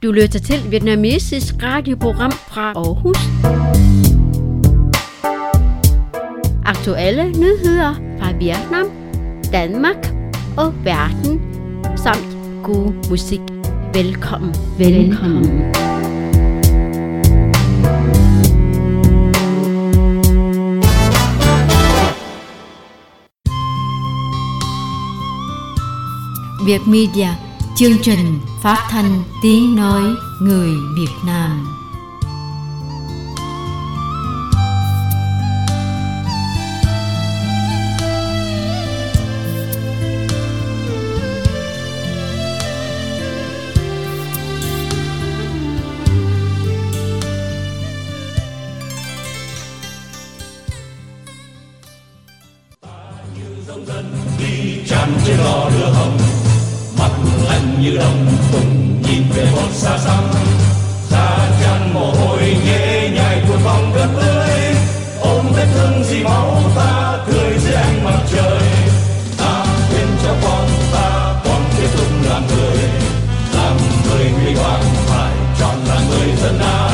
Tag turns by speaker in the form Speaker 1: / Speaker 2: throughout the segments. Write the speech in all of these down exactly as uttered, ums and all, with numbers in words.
Speaker 1: Du lytter til vietnamesisk radioprogram fra Aarhus. Aktuelle nyheder fra Vietnam, Danmark og verden, samt god musik. Velkommen, velkommen.
Speaker 2: Việt Media, chương trình phát thanh tiếng nói người Việt Nam.
Speaker 3: Trên lò lửa hồng, mặt lạnh như đông, cùng nhìn về một xa xăm, xa chăn mồ hôi nhễ nhại cuộn vòng đất tươi, ôm vết thương dì máu ta cười dưới ánh mặt trời. Ta khuyên cho con ta còn tiếp tục làm người, làm người huy hoàng phải chọn là người dân ta.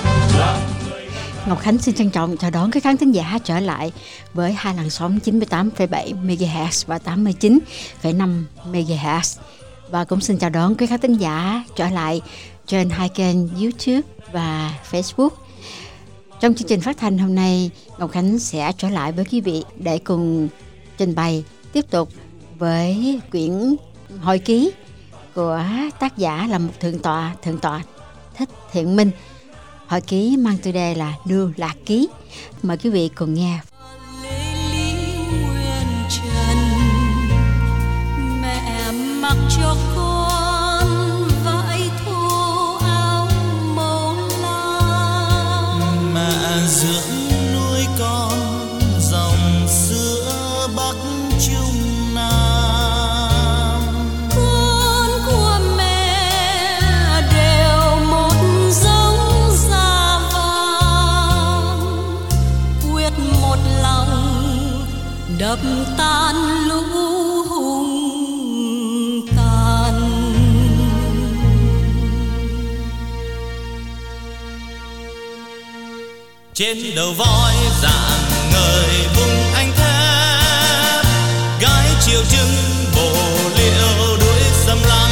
Speaker 2: Ngọc Khánh xin trân trọng chào đón các khán thính giả trở lại với hai làn sóng chín mươi tám phẩy bảy mê ga héc và tám mươi chín phẩy năm mê ga héc. Và cũng xin chào đón các khán thính giả trở lại trên hai kênh YouTube và Facebook. Trong chương trình phát thanh hôm nay, Ngọc Khánh sẽ trở lại với quý vị để cùng trình bày tiếp tục với quyển hồi ký của tác giả là một thượng tọa, thượng tọa Thích Thiện Minh. Hồi ký mang tiêu đề là Lưu Lạc Ký. Mời quý vị cùng nghe.
Speaker 4: Mẹ mặc cho con vải thô áo màu lam, mẹ dưỡng nuôi con dòng sữa Bắc Trung Nam. Con của mẹ đều một giống đập tan lũ hung tàn. Trên đầu voi rạng ngời vùng anh thép, gái chiều trưng bồ liễu đuổi xâm lăng,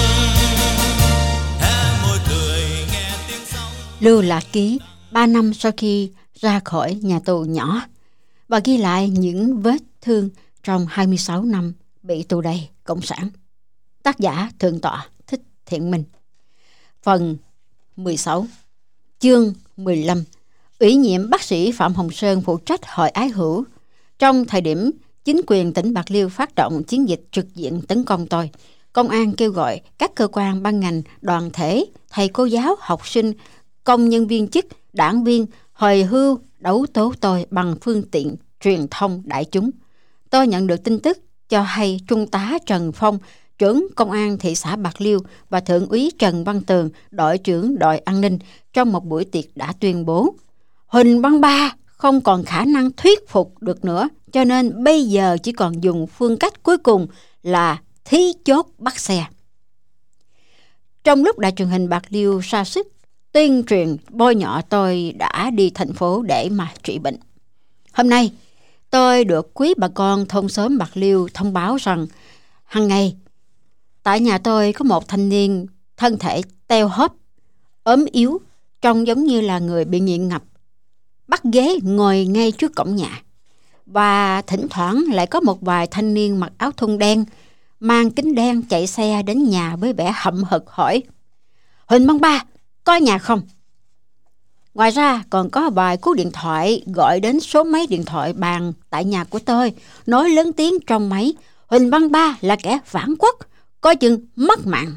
Speaker 4: hé môi cười nghe tiếng sóng.
Speaker 2: Lưu Lạc Ký ba năm sau khi ra khỏi nhà tù nhỏ và ghi lại những vết thương trong hai mươi sáu năm bị tù đầy cộng sản. Tác giả thượng tọa Thích Thiện Minh. Phần mười sáu, chương mười lăm. Ủy nhiệm bác sĩ Phạm Hồng Sơn phụ trách Hội Ái Hữu. Trong thời điểm chính quyền tỉnh Bạc Liêu phát động chiến dịch trực diện tấn công tôi, công an kêu gọi các cơ quan ban ngành, đoàn thể, thầy cô giáo, học sinh, công nhân viên chức, đảng viên hồi hưu đấu tố tôi bằng phương tiện truyền thông đại chúng. Tôi nhận được tin tức cho hay Trung tá Trần Phong, trưởng công an thị xã Bạc Liêu, và Thượng úy Trần Văn Tường, đội trưởng đội an ninh, trong một buổi tiệc đã tuyên bố Huỳnh Văn Ba không còn khả năng thuyết phục được nữa, cho nên bây giờ chỉ còn dùng phương cách cuối cùng là thí chốt bắt xe. Trong lúc đài truyền hình Bạc Liêu ra sức tuyên truyền bôi nhọ tôi đã đi thành phố để mà trị bệnh. Hôm nay, tôi được quý bà con thôn xóm Bạc Liêu thông báo rằng hàng ngày tại nhà tôi có một thanh niên thân thể teo hóp, ốm yếu, trông giống như là người bị nghiện ngập, bắt ghế ngồi ngay trước cổng nhà. Và thỉnh thoảng lại có một vài thanh niên mặc áo thun đen, mang kính đen chạy xe đến nhà với vẻ hậm hực hỏi: Huỳnh Văn Ba, có nhà không? Ngoài ra còn có vài cú điện thoại gọi đến số máy điện thoại bàn tại nhà của tôi, nói lớn tiếng trong máy: Huỳnh Văn Ba là kẻ phản quốc, coi chừng mất mạng.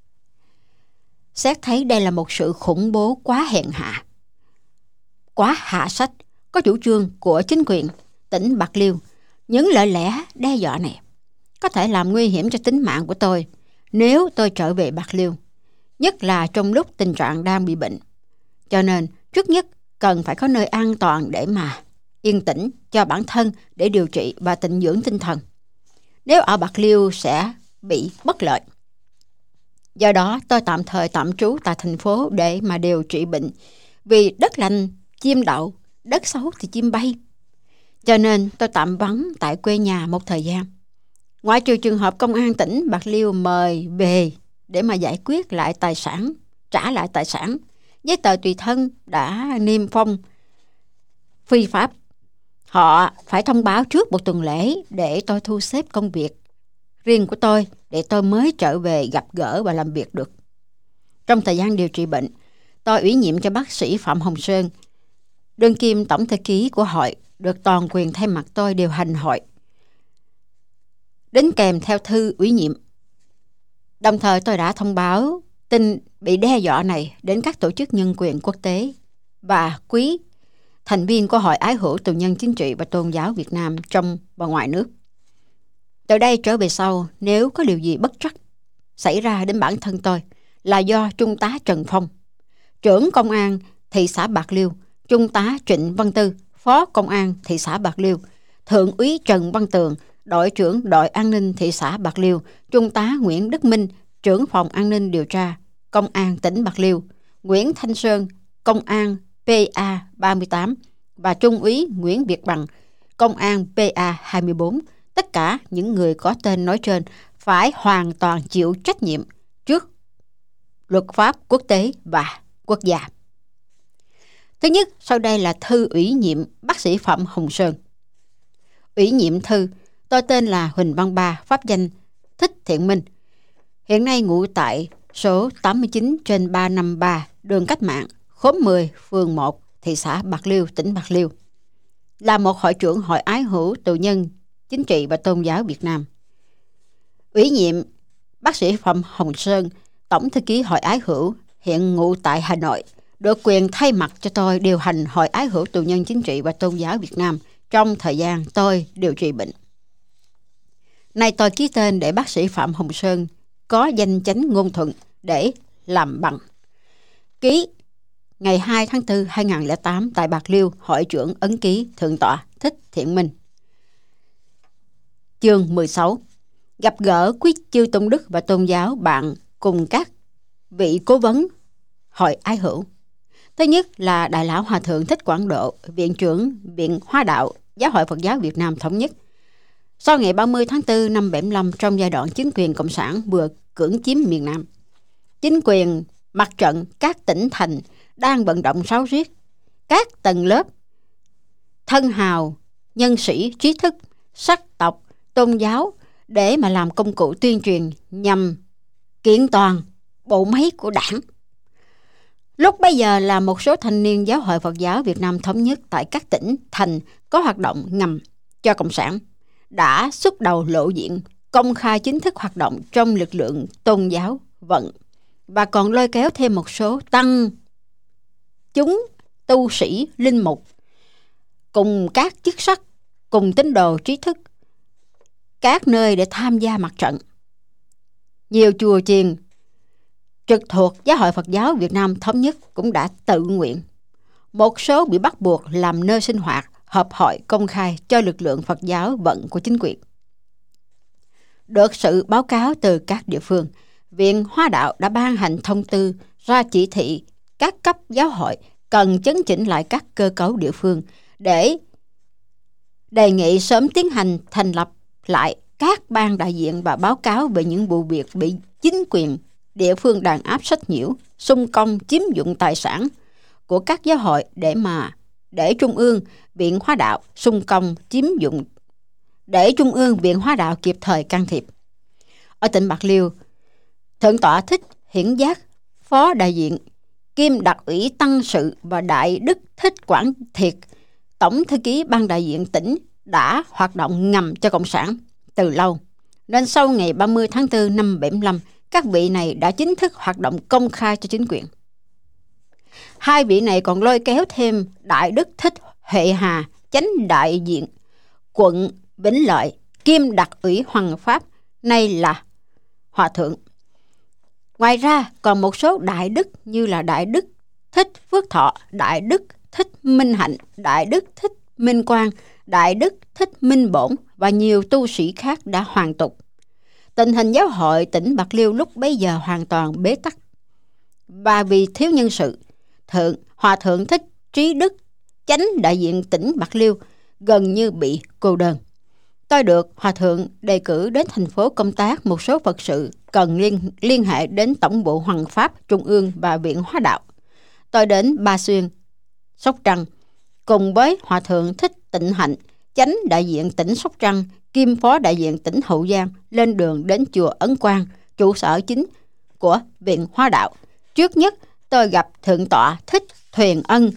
Speaker 2: Xét thấy đây là một sự khủng bố quá hèn hạ, quá hạ sách, có chủ trương của chính quyền tỉnh Bạc Liêu, những lời lẽ đe dọa này có thể làm nguy hiểm cho tính mạng của tôi nếu tôi trở về Bạc Liêu, nhất là trong lúc tình trạng đang bị bệnh. Cho nên trước nhất cần phải có nơi an toàn để mà yên tĩnh cho bản thân để điều trị và tịnh dưỡng tinh thần. Nếu ở Bạc Liêu sẽ bị bất lợi. Do đó tôi tạm thời tạm trú tại thành phố để mà điều trị bệnh. Vì đất lành chim đậu, đất xấu thì chim bay. Cho nên tôi tạm vắng tại quê nhà một thời gian. Ngoại trừ trường hợp công an tỉnh Bạc Liêu mời về để mà giải quyết lại tài sản, trả lại tài sản, giấy tờ tùy thân đã niêm phong phi pháp. Họ phải thông báo trước một tuần lễ để tôi thu xếp công việc riêng của tôi để tôi mới trở về gặp gỡ và làm việc được. Trong thời gian điều trị bệnh, tôi ủy nhiệm cho bác sĩ Phạm Hồng Sơn, đương kim tổng thư ký của hội, được toàn quyền thay mặt tôi điều hành hội, đính kèm theo thư ủy nhiệm. Đồng thời tôi đã thông báo tin bị đe dọa này đến các tổ chức nhân quyền quốc tế và quý thành viên của Hội Ái Hữu Tù nhân Chính trị và Tôn giáo Việt Nam trong và ngoài nước. Từ đây trở về sau, nếu có điều gì bất trắc xảy ra đến bản thân tôi là do Trung tá Trần Phong, trưởng công an thị xã Bạc Liêu, Trung tá Trịnh Văn Tư, phó công an thị xã Bạc Liêu, thượng úy Trần Văn Tường, đội trưởng đội an ninh thị xã Bạc Liêu, Trung tá Nguyễn Đức Minh, trưởng phòng an ninh điều tra công an tỉnh Bạc Liêu, Nguyễn Thanh Sơn, công an pê a ba mươi tám và Trung úy Nguyễn Việt Bằng, công an pê a hai mươi bốn. Tất cả những người có tên nói trên phải hoàn toàn chịu trách nhiệm trước luật pháp quốc tế và quốc gia. Thứ nhất, sau đây là thư ủy nhiệm bác sĩ Phạm Hồng Sơn. Ủy nhiệm thư: tôi tên là Huỳnh Văn Ba, pháp danh Thích Thiện Minh, hiện nay ngụ tại số tám mươi chín trên ba trăm năm mươi ba đường Cách Mạng, khóm mười, phường một, thị xã Bạc Liêu, tỉnh Bạc Liêu. Là một hội trưởng Hội Ái Hữu Tù nhân Chính trị và Tôn giáo Việt Nam. Ủy nhiệm bác sĩ Phạm Hồng Sơn, tổng thư ký Hội Ái Hữu, hiện ngụ tại Hà Nội, được quyền thay mặt cho tôi điều hành Hội Ái Hữu Tù nhân Chính trị và Tôn giáo Việt Nam trong thời gian tôi điều trị bệnh. Nay tôi ký tên để bác sĩ Phạm Hồng Sơn có danh chánh ngôn thuận để làm bằng. Ký ngày hai tháng tư hai nghìn không trăm lẻ tám tại Bạc Liêu, hội trưởng ấn ký Thượng tọa Thích Thiện Minh. Chương mười sáu. Gặp gỡ quý chư tôn đức và tôn giáo bạn cùng các vị cố vấn Hội Ái Hữu. Thứ nhất là Đại lão Hòa thượng Thích Quảng Độ, Viện trưởng Viện Hoa Đạo Giáo hội Phật giáo Việt Nam Thống nhất. Sau ngày ba mươi tháng tư năm bảy mươi lăm, trong giai đoạn chính quyền Cộng sản vừa cưỡng chiếm miền Nam, chính quyền mặt trận các tỉnh thành đang vận động ráo riết các tầng lớp thân hào, nhân sĩ, trí thức, sắc tộc, tôn giáo để mà làm công cụ tuyên truyền nhằm kiện toàn bộ máy của đảng. Lúc bây giờ là một số thanh niên Giáo hội Phật giáo Việt Nam Thống nhất tại các tỉnh thành có hoạt động ngầm cho Cộng sản đã xuất đầu lộ diện, công khai chính thức hoạt động trong lực lượng tôn giáo vận, và còn lôi kéo thêm một số tăng chúng tu sĩ, linh mục cùng các chức sắc, cùng tín đồ trí thức các nơi để tham gia mặt trận. Nhiều chùa chiền trực thuộc Giáo hội Phật giáo Việt Nam Thống nhất cũng đã tự nguyện, một số bị bắt buộc làm nơi sinh hoạt, họp hội công khai cho lực lượng Phật giáo vận của chính quyền. Được sự báo cáo từ các địa phương, Viện Hoa Đạo đã ban hành thông tư ra chỉ thị các cấp giáo hội cần chấn chỉnh lại các cơ cấu địa phương để đề nghị sớm tiến hành thành lập lại các ban đại diện và báo cáo về những vụ việc bị chính quyền địa phương đàn áp sách nhiễu, xung công chiếm dụng tài sản của các giáo hội để mà để Trung ương Viện Hoa Đạo xung công chiếm dụng để Trung ương Viện Hoa Đạo kịp thời can thiệp. Ở tỉnh Bạc Liêu, Thượng tọa Thích Hiển Giác, phó đại diện kiêm đặc ủy tăng sự và Đại đức Thích Quảng Thiệt, tổng thư ký ban đại diện tỉnh, đã hoạt động ngầm cho Cộng sản từ lâu, nên sau ngày ba mươi tháng tư năm bảy mươi lăm, các vị này đã chính thức hoạt động công khai cho chính quyền. Hai vị này còn lôi kéo thêm Đại đức Thích Huệ Hà, chánh đại diện quận Vĩnh Lợi, kiêm đặc ủy Hoàng Pháp, nay là Hòa thượng. Ngoài ra còn một số đại đức như là Đại đức Thích Phước Thọ, Đại đức Thích Minh Hạnh, Đại đức Thích Minh Quang, Đại đức Thích Minh Bổn và nhiều tu sĩ khác đã hoàn tục. Tình hình giáo hội tỉnh Bạc Liêu lúc bấy giờ hoàn toàn bế tắc. Và vì thiếu nhân sự, thượng Hòa thượng Thích Trí Đức, chánh đại diện tỉnh Bạc Liêu, gần như bị cô đơn. Tôi được Hòa thượng đề cử đến thành phố công tác một số Phật sự cần liên, liên hệ đến Tổng bộ Hoằng Pháp Trung ương và Viện Hóa Đạo. Tôi đến Ba Xuyên, Sóc Trăng, cùng với Hòa thượng Thích Tịnh Hạnh, chánh đại diện tỉnh Sóc Trăng, kiêm phó đại diện tỉnh Hậu Giang, lên đường đến chùa Ấn Quang, trụ sở chính của Viện Hóa Đạo. Trước nhất, tôi gặp Thượng tọa Thích Thuyền Ân,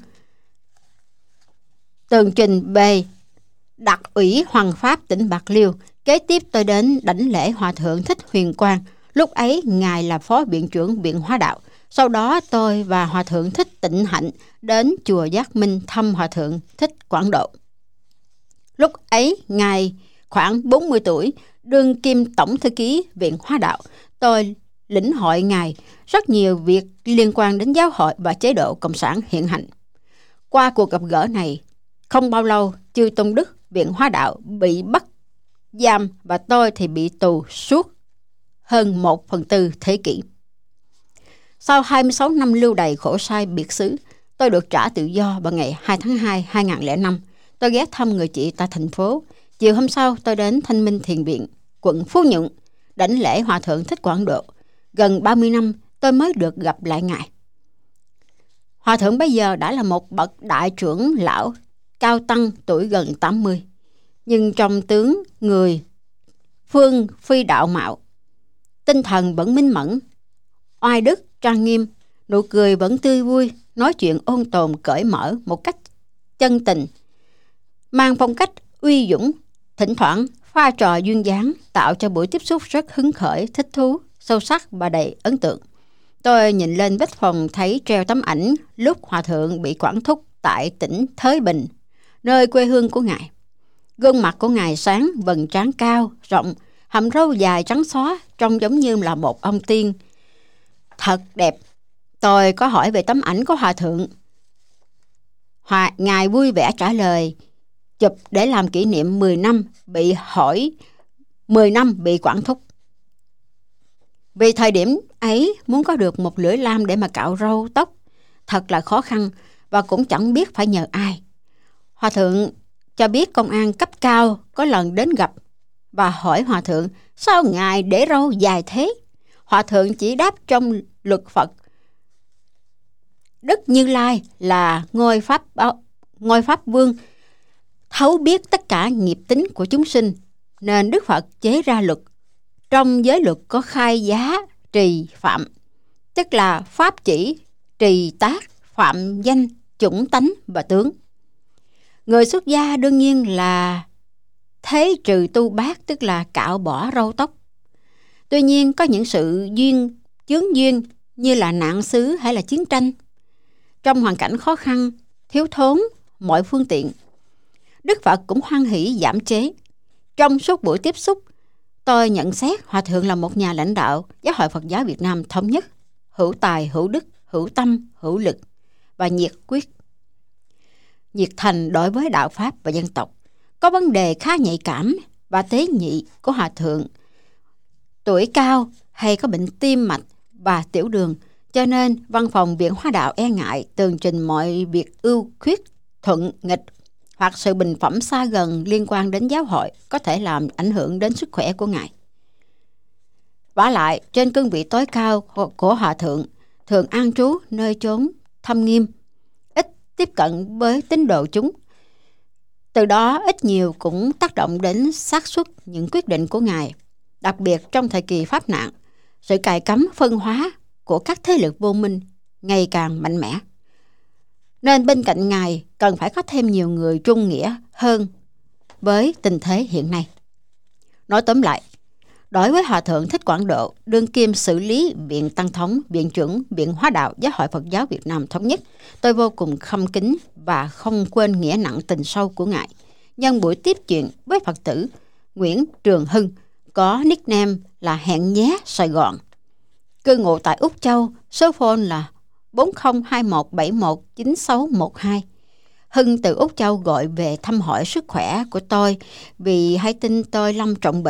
Speaker 2: tường trình bề Đặc ủy Hoằng Pháp tỉnh Bạc Liêu. Kế tiếp tôi đến đảnh lễ Hòa thượng Thích Huyền Quang, lúc ấy ngài là phó viện trưởng Viện Hóa Đạo. Sau đó tôi và Hòa thượng Thích Tịnh Hạnh đến chùa Giác Minh thăm Hòa thượng Thích Quảng Độ. Lúc ấy ngài khoảng bốn mươi tuổi, đương kim tổng thư ký Viện Hóa Đạo. Tôi lĩnh hội ngài rất nhiều việc liên quan đến giáo hội và chế độ cộng sản hiện hành. Qua cuộc gặp gỡ này, không bao lâu, chư Tôn Đức Viện Hóa Đạo bị bắt giam và tôi thì bị tù suốt hơn một phần tư thế kỷ. Sau hai mươi sáu năm lưu đày khổ sai biệt xứ, tôi được trả tự do vào ngày hai tháng hai, hai nghìn không trăm lẻ năm. Tôi ghé thăm người chị tại thành phố. Chiều hôm sau, tôi đến Thanh Minh Thiền Viện, quận Phú Nhuận, đảnh lễ Hòa thượng Thích Quảng Độ. Gần ba mươi năm, tôi mới được gặp lại ngài. Hòa thượng bây giờ đã là một bậc đại trưởng lão, cao tăng, tuổi gần tám mươi. Nhưng trong tướng người phương phi đạo mạo, tinh thần vẫn minh mẫn, oai đức trang nghiêm, nụ cười vẫn tươi vui, nói chuyện ôn tồn cởi mở một cách chân tình, mang phong cách uy dũng, thỉnh thoảng pha trò duyên dáng, tạo cho buổi tiếp xúc rất hứng khởi, thích thú, sâu sắc và đầy ấn tượng. Tôi nhìn lên vách phòng thấy treo tấm ảnh lúc Hòa thượng bị quản thúc tại tỉnh Thới Bình, nơi quê hương của ngài. Gương mặt của ngài sáng, vầng trán cao, rộng, hàm râu dài trắng xóa, trông giống như là một ông tiên. Thật đẹp. Tôi có hỏi về tấm ảnh của Hòa thượng. Hòa, ngài vui vẻ trả lời, chụp để làm kỷ niệm mười năm bị hỏi, mười năm bị quản thúc. Vì thời điểm ấy muốn có được một lưỡi lam để mà cạo râu tóc thật là khó khăn và cũng chẳng biết phải nhờ ai. Hòa thượng cho biết công an cấp cao có lần đến gặp và hỏi Hòa thượng sao ngài để râu dài thế. Hòa thượng chỉ đáp trong luật Phật, Đức Như Lai là ngôi pháp ngôi pháp vương, thấu biết tất cả nghiệp tính của chúng sinh, nên Đức Phật chế ra luật. Trong giới luật có khai giá, trì, phạm, tức là pháp chỉ, trì tác, phạm danh, chủng tánh và tướng. Người xuất gia đương nhiên là thế trừ tu bát, tức là cạo bỏ râu tóc. Tuy nhiên có những sự duyên, chướng duyên như là nạn xứ hay là chiến tranh. Trong hoàn cảnh khó khăn, thiếu thốn mọi phương tiện, Đức Phật cũng hoan hỷ giảm chế. Trong suốt buổi tiếp xúc, tôi nhận xét Hòa thượng là một nhà lãnh đạo Giáo hội Phật giáo Việt Nam thống nhất, hữu tài, hữu đức, hữu tâm, hữu lực và nhiệt quyết, nhiệt thành đối với đạo Pháp và dân tộc. Có vấn đề khá nhạy cảm và tế nhị của Hòa thượng, tuổi cao hay có bệnh tim mạch và tiểu đường, cho nên văn phòng Viện Hóa Đạo e ngại tường trình mọi việc ưu khuyết, thuận nghịch hoặc sự bình phẩm xa gần liên quan đến giáo hội có thể làm ảnh hưởng đến sức khỏe của ngài. Vả lại, trên cương vị tối cao của Hòa thượng, thường an trú nơi chốn thâm nghiêm, ít tiếp cận với tín đồ chúng. Từ đó ít nhiều cũng tác động đến xác suất những quyết định của ngài, đặc biệt trong thời kỳ Pháp nạn, sự cài cắm phân hóa của các thế lực vô minh ngày càng mạnh mẽ. Nên bên cạnh ngài cần phải có thêm nhiều người trung nghĩa hơn với tình thế hiện nay. Nói tóm lại, đối với Hòa thượng Thích Quảng Độ, đương kim xử lý Viện Tăng Thống, Viện trưởng Viện Hóa Đạo Giáo hội Phật giáo Việt Nam thống nhất, tôi vô cùng khâm kính và không quên nghĩa nặng tình sâu của ngài. Nhân buổi tiếp chuyện với Phật tử Nguyễn Trường Hưng, có nickname là Hẹn Nhé Sài Gòn, cư ngụ tại Úc Châu, số phone là bốn không hai một bảy một chín sáu một hai. Hưng từ Úc Châu gọi về thăm hỏi sức khỏe của tôi vì hay tin tôi lâm trọng bệnh,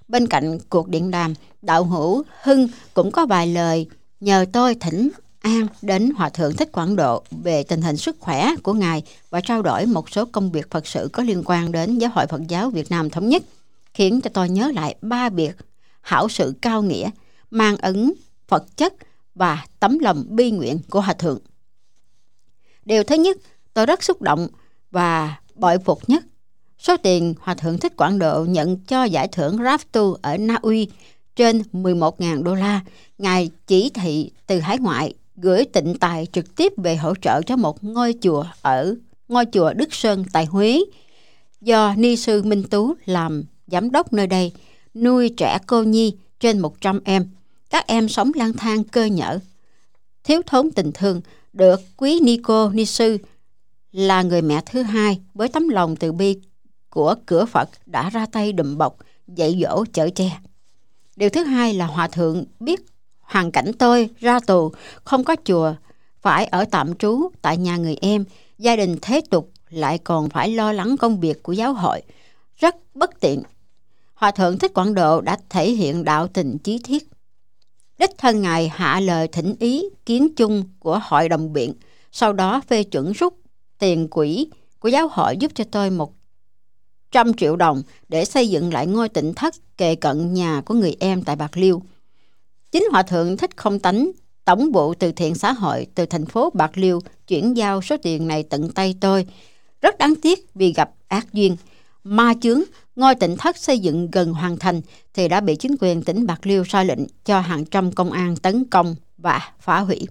Speaker 2: Bên cạnh cuộc điện đàm, đạo hữu Hưng cũng có vài lời nhờ tôi thỉnh an đến Hòa thượng Thích Quảng Độ về tình hình sức khỏe của ngài và trao đổi một số công việc Phật sự có liên quan đến Giáo hội Phật giáo Việt Nam Thống nhất, khiến cho tôi nhớ lại ba việc hảo sự cao nghĩa, mang ấn Phật chất và tấm lòng bi nguyện của Hòa thượng. Điều thứ nhất, tôi rất xúc động và bội phục nhất số tiền Hòa thượng Thích Quảng Độ nhận cho giải thưởng Raftu ở Na Uy trên mười một nghìn đô la. Ngài chỉ thị từ hải ngoại gửi tịnh tài trực tiếp về hỗ trợ cho một ngôi chùa ở ngôi chùa Đức Sơn tại Huế, do ni sư Minh Tú làm giám đốc nơi đây, nuôi trẻ cô nhi trên một trăm em. Các em sống lang thang cơ nhở, thiếu thốn tình thương, được quý ni cô ni sư là người mẹ thứ hai với tấm lòng từ bi của cửa Phật đã ra tay đùm bọc, dạy dỗ chở che. Điều thứ hai là Hòa thượng biết hoàn cảnh tôi ra tù, không có chùa, phải ở tạm trú tại nhà người em, gia đình thế tục lại còn phải lo lắng công việc của giáo hội, rất bất tiện. Hòa thượng Thích Quảng Độ đã thể hiện đạo tình chí thiết. Đích thân ngài hạ lời thỉnh ý kiến chung của hội đồng biện, sau đó phê chuẩn rút tiền quỹ của giáo hội giúp cho tôi một trăm triệu đồng để xây dựng lại ngôi tịnh thất kề cận nhà của người em tại Bạc Liêu. Chính Hòa thượng Thích Không Tánh, tổng vụ từ thiện xã hội từ thành phố Bạc Liêu chuyển giao số tiền này tận tay tôi. Rất đáng tiếc vì gặp ác duyên, ma chướng, ngôi tịnh thất xây dựng gần hoàn thành thì đã bị chính quyền tỉnh Bạc Liêu ra lệnh cho hàng trăm công an tấn công và phá hủy.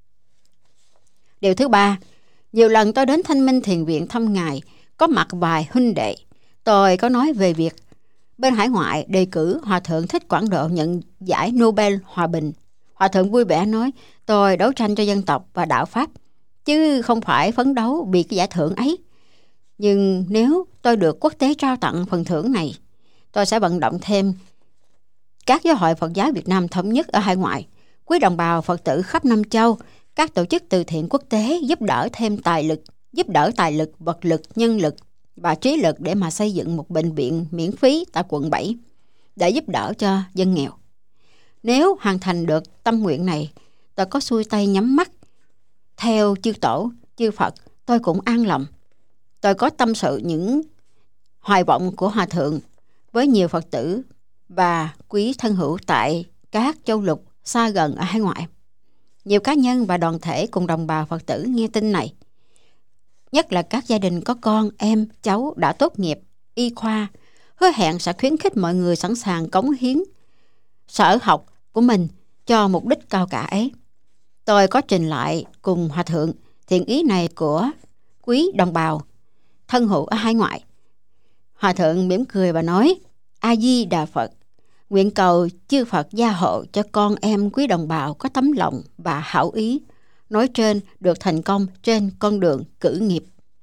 Speaker 2: Điều thứ ba, nhiều lần tôi đến Thanh Minh Thiền Viện thăm ngài, có mặt vài huynh đệ. Tôi có nói về việc bên hải ngoại đề cử Hòa thượng Thích Quảng Độ nhận giải Nobel Hòa bình. Hòa thượng vui vẻ nói, tôi đấu tranh cho dân tộc và đạo Pháp, chứ không phải phấn đấu vì cái giải thưởng ấy. Nhưng nếu tôi được quốc tế trao tặng phần thưởng này, tôi sẽ vận động thêm các giáo hội Phật giáo Việt Nam Thống nhất ở hải ngoại, quý đồng bào Phật tử khắp Nam Châu, các tổ chức từ thiện quốc tế giúp đỡ thêm tài lực, giúp đỡ tài lực, vật lực, nhân lực và trí lực để mà xây dựng một bệnh viện miễn phí tại quận bảy để giúp đỡ cho dân nghèo. Nếu hoàn thành được tâm nguyện này, tôi có xuôi tay nhắm mắt theo chư tổ, chư Phật, tôi cũng an lòng. Tôi có tâm sự những hoài vọng của Hòa thượng với nhiều Phật tử và quý thân hữu tại các châu lục xa gần ở hải ngoại. Nhiều cá nhân và đoàn thể cùng đồng bào Phật tử nghe tin này, nhất là các gia đình có con, em, cháu đã tốt nghiệp y khoa, hứa hẹn sẽ khuyến khích mọi người sẵn sàng cống hiến sở học của mình cho mục đích cao cả ấy. Tôi có trình lại cùng Hòa thượng thiện ý này của quý đồng bào thân hữu ở hải ngoại. Hòa thượng mỉm cười và nói, A Di Đà Phật, nguyện cầu chư Phật gia hộ cho con em quý đồng bào có tấm lòng và hảo ý nói trên được thành công trên con đường cử nghiệp.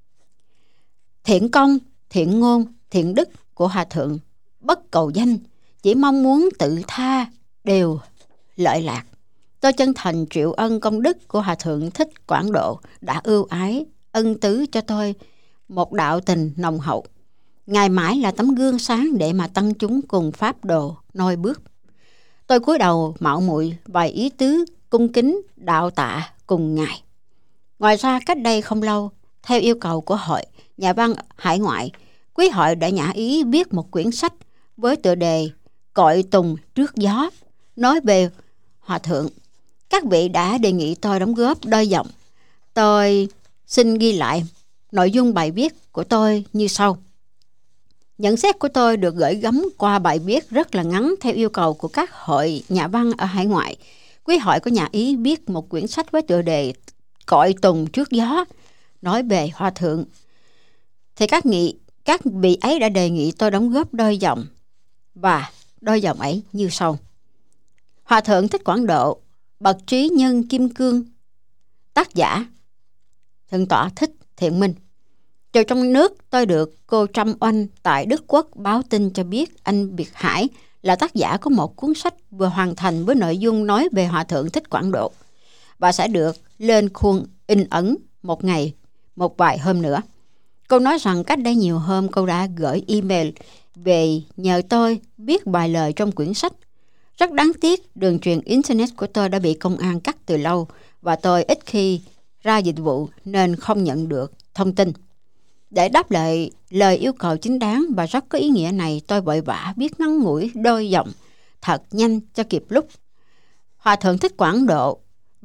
Speaker 2: Thiện công, thiện ngôn, thiện đức của Hòa thượng bất cầu danh, chỉ mong muốn tự tha đều lợi lạc. Tôi chân thành triệu ân công đức của Hòa thượng Thích Quảng Độ đã ưu ái ân tứ cho tôi một đạo tình nồng hậu. Ngài mãi là tấm gương sáng để mà tăng chúng cùng pháp đồ noi bước. Tôi cúi đầu mạo muội vài ý tứ cung kính đạo tạ cùng ngài. Ngoài ra cách đây không lâu, theo yêu cầu của hội nhà văn hải ngoại, quý hội đã nhã ý viết một quyển sách với tựa đề Cội Tùng Trước Gió, nói về Hòa thượng. Các vị đã đề nghị tôi đóng góp đôi dòng. Tôi xin ghi lại nội dung bài viết của tôi như sau. Nhận xét của tôi được gửi gắm qua bài viết rất là ngắn theo yêu cầu của các hội nhà văn ở hải ngoại. Quý hội có nhà ý viết một quyển sách với tựa đề Cội Tùng Trước Gió, nói về Hòa thượng. Thì các nghị các vị ấy đã đề nghị tôi đóng góp đôi dòng, và đôi dòng ấy như sau. Hòa thượng Thích Quảng Độ, bậc trí nhân kim cương. Tác giả Thượng tọa Thích Thiện Minh. Từ trong nước, tôi được cô Trâm Oanh tại Đức Quốc báo tin cho biết anh Việt Hải là tác giả có một cuốn sách vừa hoàn thành với nội dung nói về Hòa thượng Thích Quảng Độ và sẽ được lên khuôn in ấn một ngày, một vài hôm nữa. Cô nói rằng cách đây nhiều hôm cô đã gửi email về nhờ tôi viết vài lời trong quyển sách. Rất đáng tiếc, đường truyền Internet của tôi đã bị công an cắt từ lâu và tôi ít khi ra dịch vụ nên không nhận được thông tin. Để đáp lại lời yêu cầu chính đáng và rất có ý nghĩa này, tôi vội vã viết ngắn ngủi đôi dòng thật nhanh cho kịp lúc. Hòa thượng Thích Quảng Độ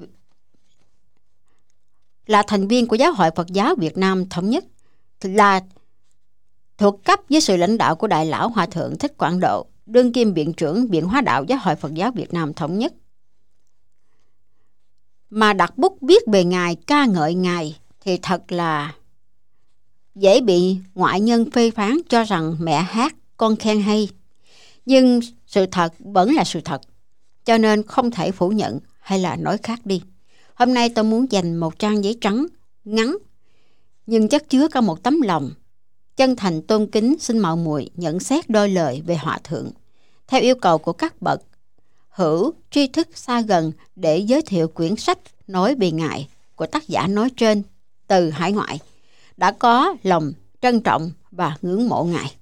Speaker 2: là thành viên của Giáo hội Phật giáo Việt Nam Thống nhất, là thuộc cấp dưới sự lãnh đạo của Đại lão Hòa thượng Thích Quảng Độ, đương kim viện trưởng Viện Hóa đạo Giáo hội Phật giáo Việt Nam Thống nhất. Mà đặt bút viết về Ngài, ca ngợi Ngài thì thật là dễ bị ngoại nhân phê phán cho rằng mẹ hát con khen hay. Nhưng sự thật vẫn là sự thật, cho nên không thể phủ nhận hay là nói khác đi. Hôm nay tôi muốn dành một trang giấy trắng ngắn nhưng chất chứa cả một tấm lòng chân thành tôn kính, xin mạo muội nhận xét đôi lời về Hòa thượng theo yêu cầu của các bậc hữu tri thức xa gần, để giới thiệu quyển sách nói về Ngài của tác giả nói trên từ hải ngoại, đã có lòng trân trọng và ngưỡng mộ Ngài.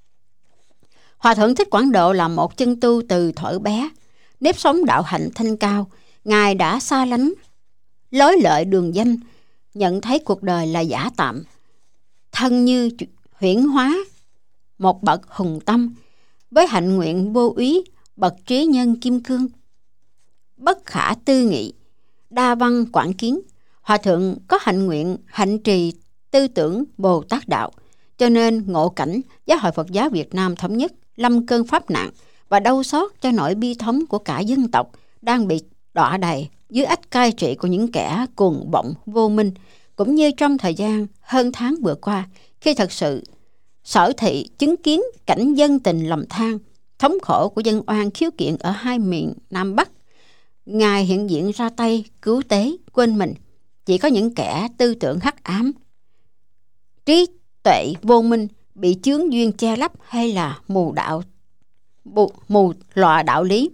Speaker 2: Hòa thượng Thích Quảng Độ là một chân tu từ thuở bé, nếp sống đạo hạnh thanh cao. Ngài đã xa lánh lối lợi đường danh, nhận thấy cuộc đời là giả tạm, thân như huyễn hóa một bậc hùng tâm, với hạnh nguyện vô úy, bậc trí nhân kim cương, bất khả tư nghị, đa văn quảng kiến. Hòa thượng có hạnh nguyện hạnh trì tư tưởng Bồ Tát đạo, cho nên ngộ cảnh Giáo hội Phật giáo Việt Nam Thống nhất lâm cơn pháp nạn và đau xót cho nỗi bi thống của cả dân tộc đang bị đọa đầy dưới ách cai trị của những kẻ cuồng vọng vô minh, cũng như trong thời gian hơn tháng vừa qua, khi thật sự sở thị chứng kiến cảnh dân tình lầm than, thống khổ của dân oan khiếu kiện ở hai miền Nam Bắc. Ngài hiện diện ra tay cứu tế, quên mình chỉ có những kẻ tư tưởng hắc ám, trí tuệ vô minh, bị chướng duyên che lấp, hay là mù đạo mù, mù lòa đạo lý,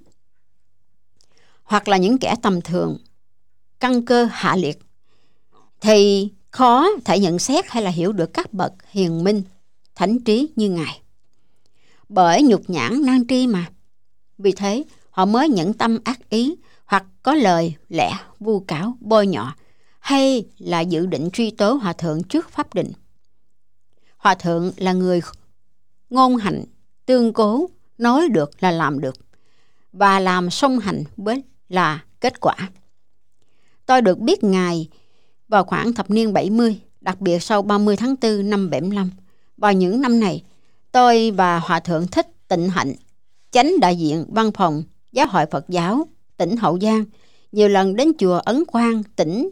Speaker 2: hoặc là những kẻ tầm thường căn cơ hạ liệt, thì khó thể nhận xét hay là hiểu được các bậc hiền minh thánh trí như Ngài. Bởi nhục nhãn nan tri mà, vì thế họ mới nhẫn tâm ác ý, hoặc có lời lẽ vu cáo bôi nhọ, hay là dự định truy tố Hòa thượng trước pháp định. Hòa thượng là người ngôn hành tương cố, nói được là làm được, và làm song hành với là kết quả. Tôi được biết Ngài vào khoảng thập niên bảy mươi, đặc biệt sau ba mươi tháng tư năm bảy mươi lăm. Vào những năm này, tôi và Hòa thượng Thích Tịnh Hạnh, chánh đại diện văn phòng Giáo hội Phật giáo tỉnh Hậu Giang, nhiều lần đến chùa Ấn Quang tỉnh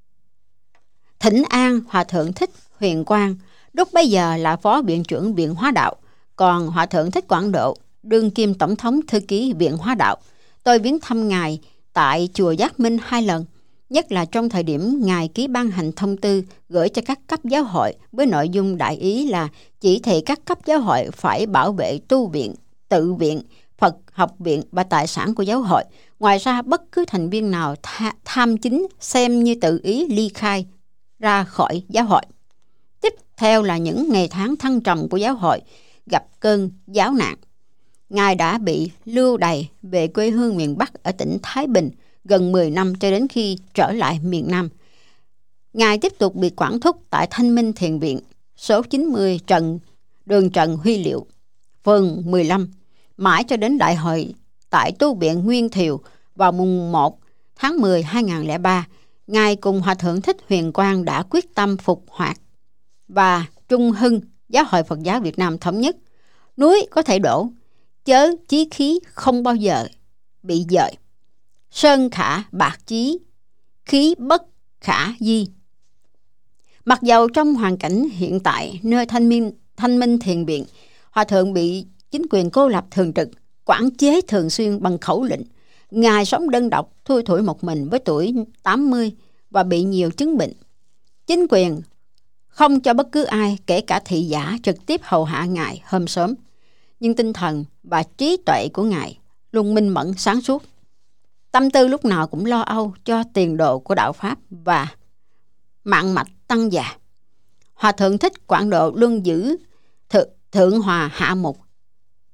Speaker 2: thỉnh an Hòa thượng Thích Huyền Quang, lúc bấy giờ là phó viện trưởng Viện Hóa đạo, còn Hòa thượng Thích Quảng Độ đương kim tổng thống thư ký Viện Hóa đạo. Tôi viếng thăm Ngài tại chùa Giác Minh hai lần, nhất là trong thời điểm Ngài ký ban hành thông tư gửi cho các cấp giáo hội với nội dung đại ý là chỉ thị các cấp giáo hội phải bảo vệ tu viện, tự viện, Phật học viện và tài sản của giáo hội. Ngoài ra, bất cứ thành viên nào tha, tham chính xem như tự ý ly khai ra khỏi giáo hội. Tiếp theo là những ngày tháng thăng trầm của giáo hội gặp cơn giáo nạn. Ngài đã bị lưu đày về quê hương miền Bắc ở tỉnh Thái Bình gần mười năm, cho đến khi trở lại miền Nam. Ngài tiếp tục bị quản thúc tại Thanh Minh Thiền Viện, số chín mươi Trần, đường Trần Huy Liệu, phường mười lăm, mãi cho đến đại hội tại tu viện Nguyên Thiều vào mùng một tháng mười hai nghìn không trăm lẻ ba. Ngài cùng Hòa thượng Thích Huyền Quang đã quyết tâm phục hoạt và trung hưng Giáo hội Phật giáo Việt Nam Thống nhất. Núi có thể đổ, chớ chí khí không bao giờ bị dời. Sơn khả bạc chí, khí bất khả di. Mặc dầu trong hoàn cảnh hiện tại nơi Thanh Minh, Thanh Minh Thiền Viện, Hòa thượng bị chính quyền cô lập thường trực, quản chế thường xuyên bằng khẩu lệnh. Ngài sống đơn độc, thui thủi một mình với tuổi tám mươi và bị nhiều chứng bệnh. Chính quyền không cho bất cứ ai, kể cả thị giả, trực tiếp hầu hạ Ngài hôm sớm. Nhưng tinh thần và trí tuệ của Ngài luôn minh mẫn sáng suốt. Tâm tư lúc nào cũng lo âu cho tiền đồ của đạo Pháp và mạng mạch tăng già. Hòa thượng Thích Quảng Độ luôn giữ th- thượng hòa hạ mục,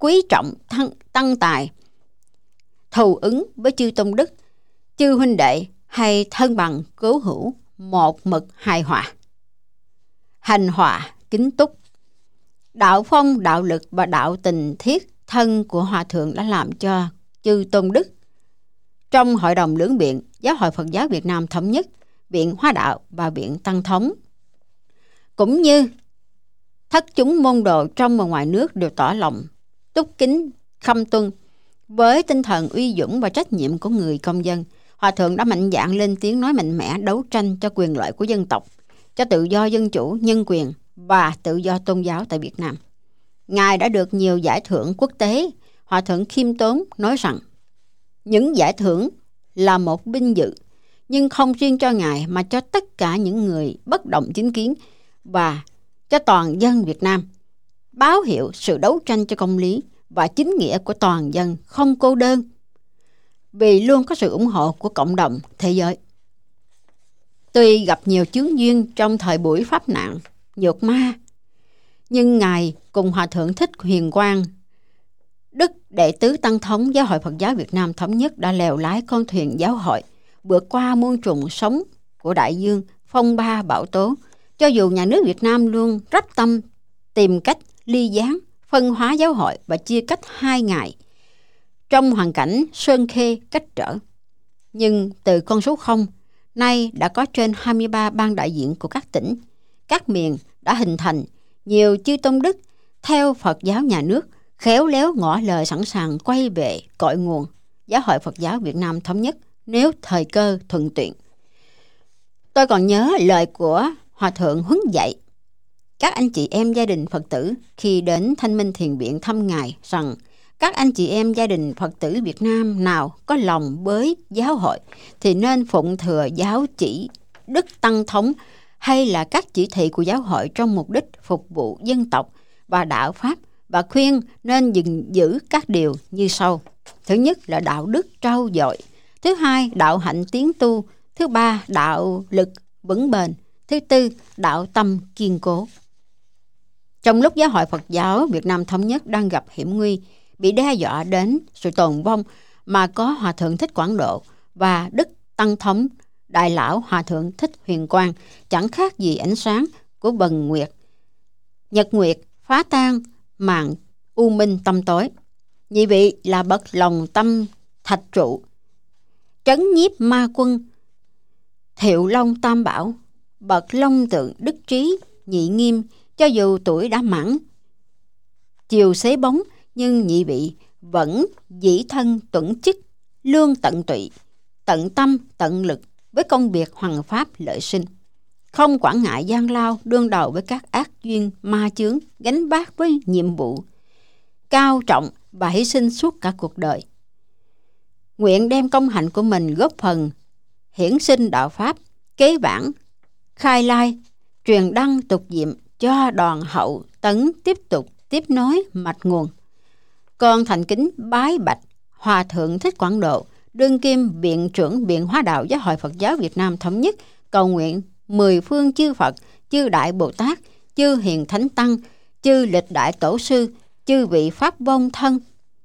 Speaker 2: quý trọng thăng, tăng tài, thù ứng với chư tôn đức, chư huynh đệ hay thân bằng cứu hữu, một mực hài hòa. Hành hòa kính túc, đạo phong, đạo lực và đạo tình thiết thân của Hòa Thượng đã làm cho chư tôn đức trong Hội đồng Lưỡng Biện, Giáo hội Phật giáo Việt Nam Thống nhất, Viện Hóa Đạo và Viện Tăng Thống, cũng như thất chúng môn đồ trong và ngoài nước đều tỏ lòng túc kính khâm tuân. Với tinh thần uy dũng và trách nhiệm của người công dân, Hòa Thượng đã mạnh dạn lên tiếng nói mạnh mẽ đấu tranh cho quyền lợi của dân tộc, cho tự do dân chủ, nhân quyền và tự do tôn giáo tại Việt Nam. Ngài đã được nhiều giải thưởng quốc tế. Hòa Thượng khiêm tốn nói rằng những giải thưởng là một vinh dự, nhưng không riêng cho Ngài mà cho tất cả những người bất đồng chính kiến và cho toàn dân Việt Nam, báo hiệu sự đấu tranh cho công lý và chính nghĩa của toàn dân không cô đơn, vì luôn có sự ủng hộ của cộng đồng thế giới. Tuy gặp nhiều chướng duyên trong thời buổi pháp nạn, nhược ma, nhưng Ngài cùng Hòa Thượng Thích Huyền Quang, Đức Đệ tứ Tăng Thống Giáo hội Phật giáo Việt Nam Thống nhất, đã lèo lái con thuyền giáo hội vượt qua muôn trùng sóng của đại dương, phong ba bão tố. Cho dù nhà nước Việt Nam luôn rắp tâm tìm cách ly gián, phân hóa giáo hội và chia cách hai ngài trong hoàn cảnh sơn khê cách trở, nhưng từ con số không, nay đã có trên hai mươi ba ban đại diện của các tỉnh, các miền đã hình thành. Nhiều chư tôn đức theo Phật giáo nhà nước khéo léo ngỏ lời sẵn sàng quay về cội nguồn Giáo hội Phật giáo Việt Nam Thống nhất nếu thời cơ thuận tiện. Tôi còn nhớ lời của Hòa Thượng huấn dạy các anh chị em gia đình Phật tử khi đến Thanh Minh Thiền Viện thăm Ngài rằng các anh chị em gia đình Phật tử Việt Nam nào có lòng với giáo hội thì nên phụng thừa giáo chỉ Đức Tăng Thống hay là các chỉ thị của giáo hội trong mục đích phục vụ dân tộc và đạo Pháp, và khuyên nên dừng giữ các điều như sau. Thứ nhất là đạo đức trau dồi, thứ hai đạo hạnh tiến tu, thứ ba đạo lực vững bền, thứ tư đạo tâm kiên cố. Trong lúc Giáo hội Phật giáo Việt Nam Thống nhất đang gặp hiểm nguy, bị đe dọa đến sự tồn vong, mà có Hòa Thượng Thích Quảng Độ và Đức Tăng Thống Đại Lão Hòa Thượng Thích Huyền Quang chẳng khác gì ánh sáng của bần nguyệt. Nhật nguyệt phá tan màn u minh tâm tối. Nhị vị là bậc lòng tâm thạch trụ, trấn nhiếp ma quân, Thiệu Long Tam Bảo, bậc long tượng đức trí nhị nghiêm. Cho dù tuổi đã mãn chiều xế bóng, nhưng nhị vị vẫn dĩ thân tuẫn chức, lương tận tụy, tận tâm tận lực với công việc hoằng pháp lợi sinh, không quản ngại gian lao, đương đầu với các ác duyên ma chướng, gánh vác với nhiệm vụ cao trọng và hy sinh suốt cả cuộc đời. Nguyện đem công hạnh của mình góp phần hiển sinh đạo Pháp, kế bản, khai lai, truyền đăng tục diệm cho đoàn hậu tấn tiếp tục tiếp nối mạch nguồn. Con thành kính bái bạch Hòa Thượng Thích Quảng Độ, đương kim Viện trưởng Viện Hóa Đạo Giáo hội Phật giáo Việt Nam Thống nhất, cầu nguyện mười phương chư Phật, chư Đại Bồ Tát, chư Hiền Thánh Tăng, chư Lịch Đại Tổ Sư, chư vị Pháp vong thân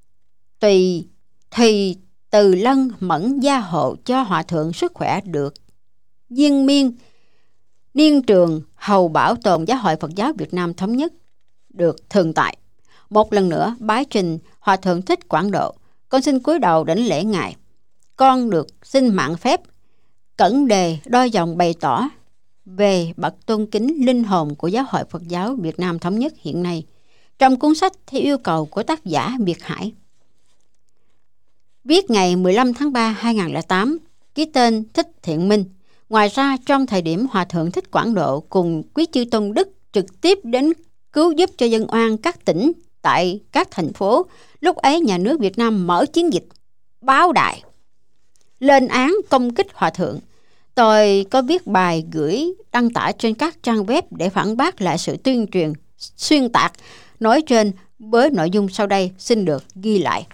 Speaker 2: tùy thì từ lân mẫn gia hộ cho Hòa Thượng sức khỏe được viên miên, niên trường hầu bảo tồn Giáo hội Phật giáo Việt Nam Thống nhất được thường tại. Một lần nữa bái trình Hòa Thượng Thích Quảng Độ, con xin cúi đầu đảnh lễ Ngài. Con được xin mạng phép cẩn đề đôi dòng bày tỏ về bậc tôn kính linh hồn của Giáo hội Phật giáo Việt Nam Thống nhất hiện nay trong cuốn sách theo yêu cầu của tác giả Việt Hải, viết ngày mười lăm tháng ba năm hai nghìn không trăm lẻ tám, ký tên Thích Thiện Minh. Ngoài ra, trong thời điểm Hòa Thượng Thích Quảng Độ cùng quý chư tôn đức trực tiếp đến cứu giúp cho dân oan các tỉnh tại các thành phố, lúc ấy nhà nước Việt Nam mở chiến dịch báo đại lên án công kích Hòa Thượng. Tôi có viết bài gửi đăng tải trên các trang web để phản bác lại sự tuyên truyền xuyên tạc nói trên với nội dung sau đây xin được ghi lại.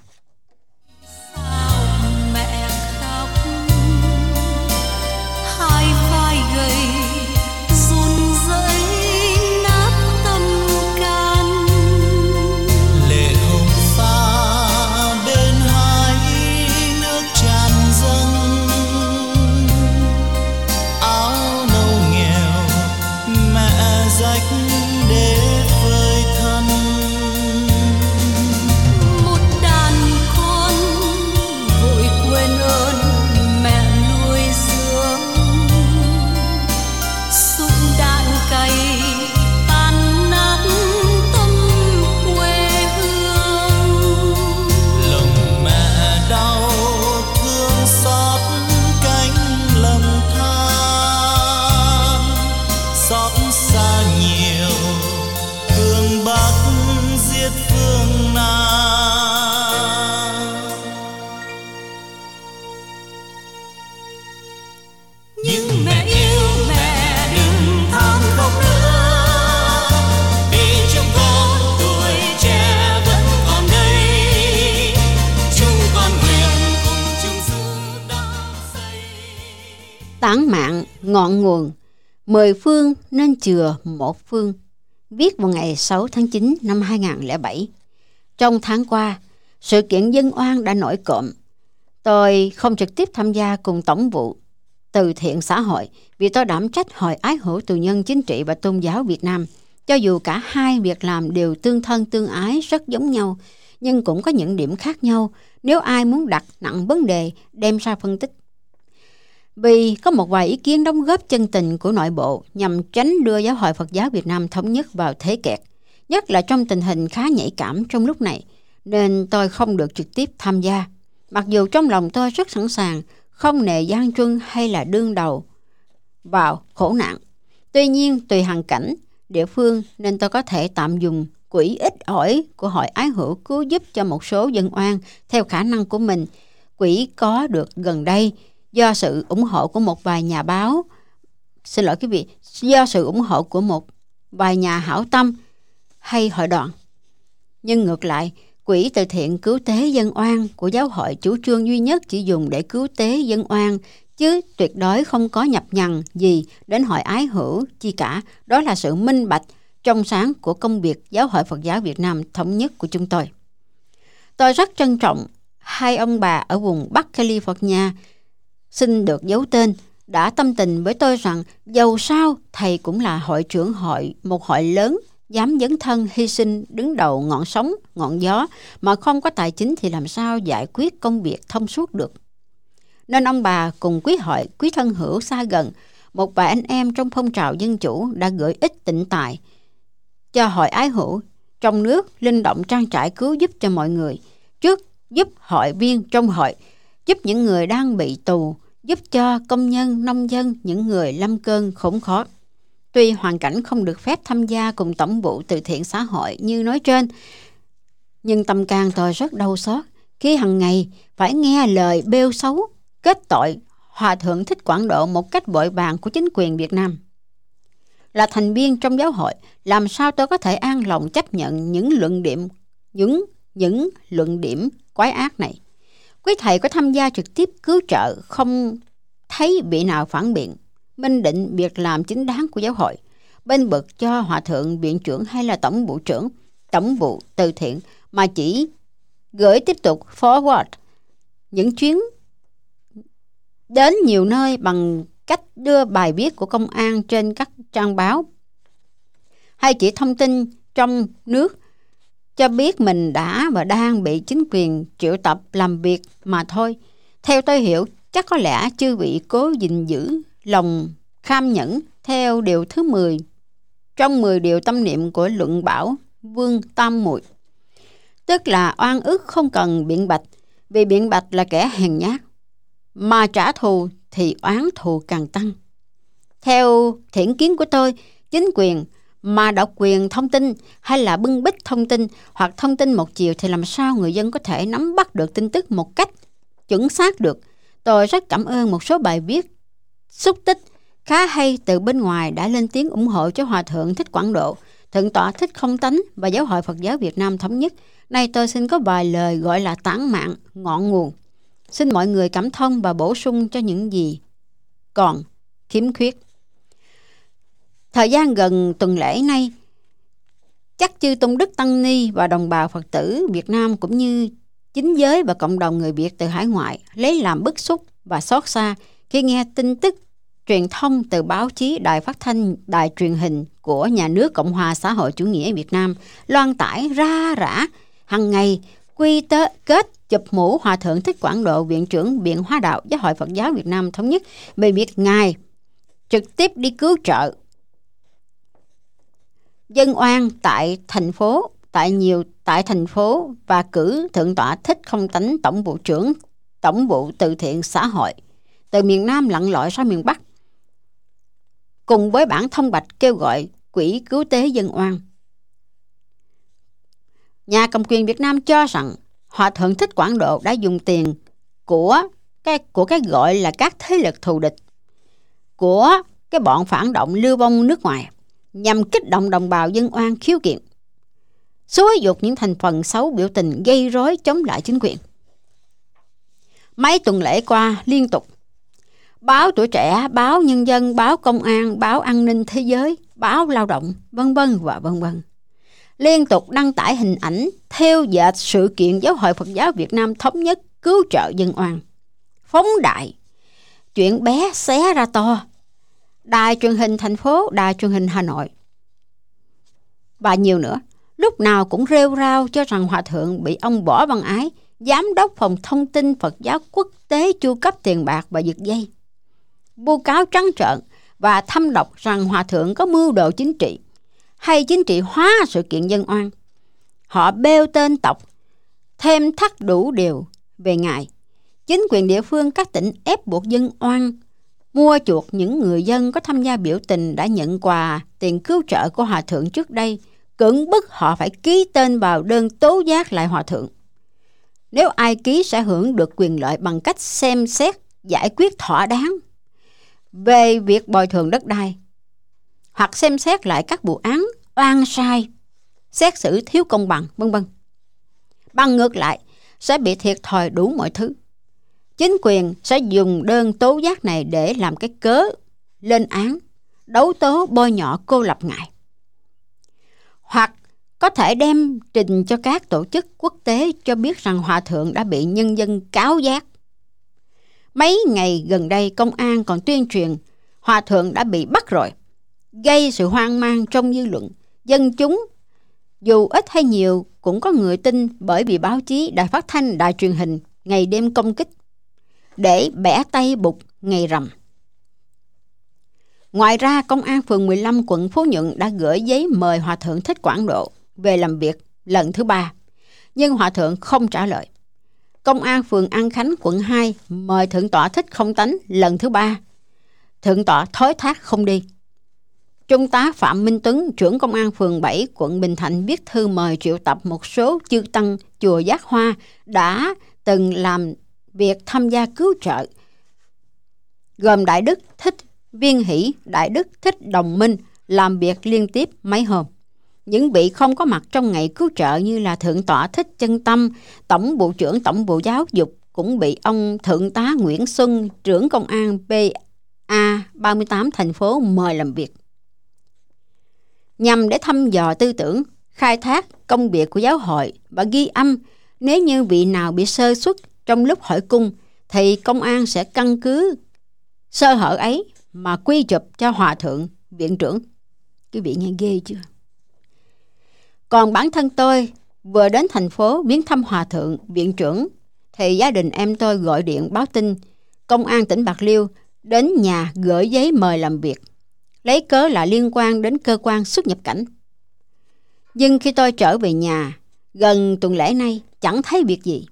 Speaker 2: Tản mạn ngọn nguồn, mười phương nên chừa một phương. Viết vào ngày sáu tháng chín năm hai nghìn không trăm lẻ bảy. Trong tháng qua, sự kiện dân oan đã nổi cộm. Tôi không trực tiếp tham gia cùng tổng vụ từ thiện xã hội vì tôi đảm trách Hội Ái Hữu Tù nhân Chính trị và Tôn giáo Việt Nam. Cho dù cả hai việc làm đều tương thân tương ái, rất giống nhau, nhưng cũng có những điểm khác nhau nếu ai muốn đặt nặng vấn đề đem ra phân tích. Vì có một vài ý kiến đóng góp chân tình của nội bộ nhằm tránh đưa Giáo hội Phật giáo Việt Nam Thống nhất vào thế kẹt, nhất là trong tình hình khá nhạy cảm trong lúc này, nên tôi không được trực tiếp tham gia. Mặc dù trong lòng tôi rất sẵn sàng, không nề gian truân hay là đương đầu vào khổ nạn. Tuy nhiên, tùy hoàn cảnh địa phương nên tôi có thể tạm dùng quỹ ít ỏi của Hội Ái Hữu cứu giúp cho một số dân oan theo khả năng của mình. Quỹ có được gần đây do sự ủng hộ của một vài nhà báo, xin lỗi quý vị, do sự ủng hộ của một vài nhà hảo tâm hay hội đoàn. Nhưng ngược lại, quỹ từ thiện cứu tế dân oan của giáo hội chủ trương duy nhất chỉ dùng để cứu tế dân oan, chứ tuyệt đối không có nhập nhằng gì đến Hội Ái Hữu chi cả. Đó là sự minh bạch, trong sáng của công việc Giáo hội Phật giáo Việt Nam Thống nhất của chúng tôi. Tôi rất trân trọng hai ông bà ở vùng Bắc California, xin được giấu tên, đã tâm tình với tôi rằng dầu sao thầy cũng là hội trưởng hội một hội lớn, dám dấn thân hy sinh đứng đầu ngọn sóng, ngọn gió, mà không có tài chính thì làm sao giải quyết công việc thông suốt được. Nên ông bà cùng quý hội, quý thân hữu xa gần, một vài anh em trong phong trào dân chủ đã gửi ít tịnh tài cho Hội Ái Hữu trong nước, linh động trang trải cứu giúp cho mọi người. Trước giúp hội viên trong hội, giúp những người đang bị tù, giúp cho công nhân, nông dân, những người lâm cơn khốn khó. Tuy hoàn cảnh không được phép tham gia cùng tổng vụ từ thiện xã hội như nói trên, nhưng tâm can tôi rất đau xót khi hàng ngày phải nghe lời bêu xấu, kết tội Hòa Thượng Thích Quảng Độ một cách vội vàng của chính quyền Việt Nam. Là thành viên trong giáo hội, làm sao tôi có thể an lòng chấp nhận những luận điểm những những luận điểm quái ác này? Quý thầy có tham gia trực tiếp cứu trợ, không thấy vị nào phản biện, minh định việc làm chính đáng của giáo hội, bên bực cho Hòa Thượng Viện trưởng hay là Tổng vụ trưởng, Tổng vụ từ thiện, mà chỉ gửi tiếp tục forward những chuyến đến nhiều nơi bằng cách đưa bài viết của công an trên các trang báo, hay chỉ thông tin trong nước cho biết mình đã và đang bị chính quyền triệu tập làm việc mà thôi. Theo tôi hiểu, chắc có lẽ chư vị cố gìn giữ lòng kham nhẫn theo điều thứ mười trong mười điều tâm niệm của luận bảo Vương Tam Muội, tức là oan ức không cần biện bạch, vì biện bạch là kẻ hèn nhát, mà trả thù thì oán thù càng tăng. Theo thiện kiến của tôi, chính quyền mà độc quyền thông tin hay là bưng bít thông tin hoặc thông tin một chiều thì làm sao người dân có thể nắm bắt được tin tức một cách chuẩn xác được. Tôi rất cảm ơn một số bài viết xúc tích khá hay từ bên ngoài đã lên tiếng ủng hộ cho Hòa Thượng Thích Quảng Độ, Thượng tọa Thích Không Tánh và Giáo hội Phật giáo Việt Nam Thống nhất. Nay tôi xin có vài lời gọi là tản mạn ngọn nguồn. Xin mọi người cảm thông và bổ sung cho những gì còn khiếm khuyết. Thời gian gần tuần lễ nay, chắc chư Tôn Đức Tăng Ni và đồng bào Phật tử Việt Nam cũng như chính giới và cộng đồng người Việt từ hải ngoại lấy làm bức xúc và xót xa khi nghe tin tức truyền thông từ báo chí, đài phát thanh, đài truyền hình của nhà nước Cộng hòa xã hội chủ nghĩa Việt Nam loan tải ra rã hàng ngày quy tớ, kết chụp mũ Hòa Thượng Thích Quảng Độ, Viện trưởng Viện Hóa Đạo Giáo hội Phật giáo Việt Nam Thống nhất, về việc Ngài trực tiếp đi cứu trợ dân oan tại thành phố, tại nhiều tại thành phố và cử Thượng tọa Thích Không Tánh Tổng vụ trưởng Tổng vụ từ thiện xã hội từ miền Nam lặn lội ra miền Bắc, cùng với bản thông bạch kêu gọi quỹ cứu tế dân oan. Nhà cầm quyền Việt Nam cho rằng Hòa Thượng Thích Quảng Độ đã dùng tiền của cái của cái gọi là các thế lực thù địch, của cái bọn phản động lưu vong nước ngoài nhằm kích động đồng bào dân oan khiếu kiện, xúi giục những thành phần xấu biểu tình gây rối chống lại chính quyền. Mấy tuần lễ qua liên tục, báo Tuổi Trẻ, báo Nhân dân, báo Công an, báo An ninh Thế giới, báo Lao động, vân vân và vân vân. Liên tục đăng tải hình ảnh theo dệt sự kiện Giáo hội Phật giáo Việt Nam Thống nhất cứu trợ dân oan, phóng đại, chuyện bé xé ra to. Đài truyền hình thành phố, đài truyền hình Hà Nội và nhiều nữa, lúc nào cũng rêu rao cho rằng Hòa thượng bị ông Võ Văn Ái, Giám đốc Phòng Thông tin Phật giáo Quốc tế chu cấp tiền bạc và giật dây, vu cáo trắng trợn và thâm độc rằng Hòa thượng có mưu đồ chính trị hay chính trị hóa sự kiện dân oan. Họ bêu tên tộc, thêm thắt đủ điều về Ngài. Chính quyền địa phương các tỉnh ép buộc dân oan mua chuộc những người dân có tham gia biểu tình đã nhận quà tiền cứu trợ của Hòa thượng trước đây, cưỡng bức họ phải ký tên vào đơn tố giác lại Hòa thượng. Nếu ai ký sẽ hưởng được quyền lợi bằng cách xem xét giải quyết thỏa đáng về việc bồi thường đất đai, hoặc xem xét lại các vụ án oan sai, xét xử thiếu công bằng, vân vân. Bằng ngược lại, sẽ bị thiệt thòi đủ mọi thứ. Chính quyền sẽ dùng đơn tố giác này để làm cái cớ lên án, đấu tố bôi nhọ cô lập Ngài. Hoặc có thể đem trình cho các tổ chức quốc tế cho biết rằng Hòa thượng đã bị nhân dân cáo giác. Mấy ngày gần đây, công an còn tuyên truyền Hòa thượng đã bị bắt rồi, gây sự hoang mang trong dư luận. Dân chúng, dù ít hay nhiều, cũng có người tin bởi vì báo chí, đài phát thanh, đài truyền hình ngày đêm công kích để bẻ tay bục ngày rằm. Ngoài ra, công an phường mười lăm quận Phú Nhuận đã gửi giấy mời Hòa thượng Thích Quảng Độ về làm việc lần thứ ba, nhưng Hòa thượng không trả lời. Công an phường An Khánh quận hai mời Thượng tọa Thích Không Tánh lần thứ ba. Thượng tọa thối thác không đi. Trung tá Phạm Minh Tuấn, trưởng công an phường bảy quận Bình Thạnh viết thư mời triệu tập một số chư tăng chùa Giác Hoa đã từng làm việc tham gia cứu trợ, gồm Đại Đức Thích Viên Hỷ, Đại Đức Thích Đồng Minh, làm việc liên tiếp mấy hôm. Những vị không có mặt trong ngày cứu trợ như là Thượng tọa Thích Chân Tâm, Tổng vụ trưởng Tổng vụ Giáo dục, cũng bị ông Thượng tá Nguyễn Xuân, trưởng công an P A ba mươi tám thành phố mời làm việc, nhằm để thăm dò tư tưởng, khai thác công việc của giáo hội và ghi âm. Nếu như vị nào bị sơ suất trong lúc hỏi cung thì công an sẽ căn cứ sơ hở ấy mà quy chụp cho Hòa thượng viện trưởng. Quý vị nghe ghê chưa? Còn bản thân tôi vừa đến thành phố viếng thăm Hòa thượng viện trưởng thì gia đình em tôi gọi điện báo tin công an tỉnh Bạc Liêu đến nhà gửi giấy mời làm việc, lấy cớ là liên quan đến cơ quan xuất nhập cảnh. Nhưng khi tôi trở về nhà gần tuần lễ nay chẳng thấy việc gì.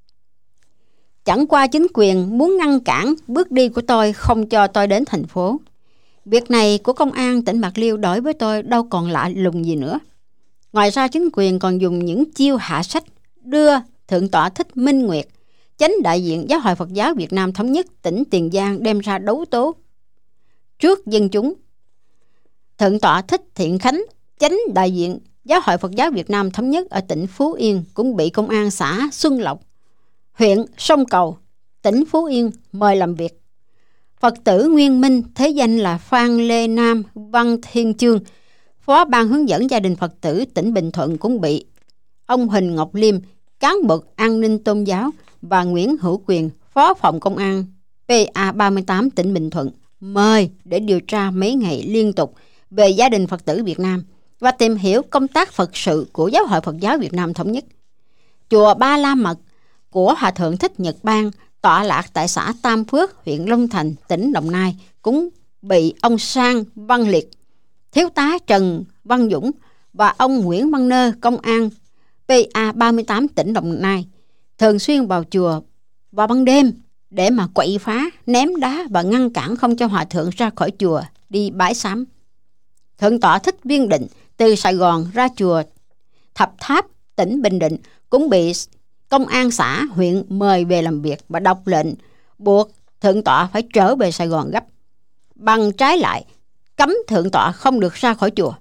Speaker 2: Chẳng qua chính quyền muốn ngăn cản bước đi của tôi, không cho tôi đến thành phố. Việc này của công an tỉnh Bạc Liêu đối với tôi đâu còn lạ lùng gì nữa. Ngoài ra, chính quyền còn dùng những chiêu hạ sách đưa Thượng tọa Thích Minh Nguyệt, chánh đại diện Giáo hội Phật giáo Việt Nam Thống nhất tỉnh Tiền Giang, đem ra đấu tố trước dân chúng. Thượng tọa Thích Thiện Khánh, chánh đại diện Giáo hội Phật giáo Việt Nam Thống nhất ở tỉnh Phú Yên, cũng bị công an xã Xuân Lộc, huyện Sông Cầu, tỉnh Phú Yên mời làm việc. Phật tử Nguyên Minh, thế danh là Phan Lê Nam Văn Thiên Chương, Phó ban hướng dẫn gia đình Phật tử tỉnh Bình Thuận, cũng bị ông Huỳnh Ngọc Liêm, cán bộ an ninh tôn giáo, và Nguyễn Hữu Quyền, Phó phòng công an P A ba mươi tám tỉnh Bình Thuận mời để điều tra mấy ngày liên tục về gia đình Phật tử Việt Nam và tìm hiểu công tác Phật sự của Giáo hội Phật giáo Việt Nam Thống nhất. Chùa Ba La Mật của Hòa thượng Thích Nhật Bang, tọa lạc tại xã Tam Phước, huyện Long Thành, tỉnh Đồng Nai, cũng bị ông Sang Văn Liệt, thiếu tá Trần Văn Dũng và ông Nguyễn Văn Nơ, công an P A ba mươi tám tỉnh Đồng Nai, thường xuyên vào chùa vào ban đêm để mà quậy phá, ném đá và ngăn cản không cho Hòa thượng ra khỏi chùa đi bái sám. Thượng tọa Thích Viên Định từ Sài Gòn ra chùa Thập Tháp, tỉnh Bình Định, cũng bị công an xã huyện mời về làm việc và đọc lệnh buộc thượng tọa phải trở về Sài Gòn gấp. Bằng trái lại, cấm thượng tọa không được ra khỏi chùa.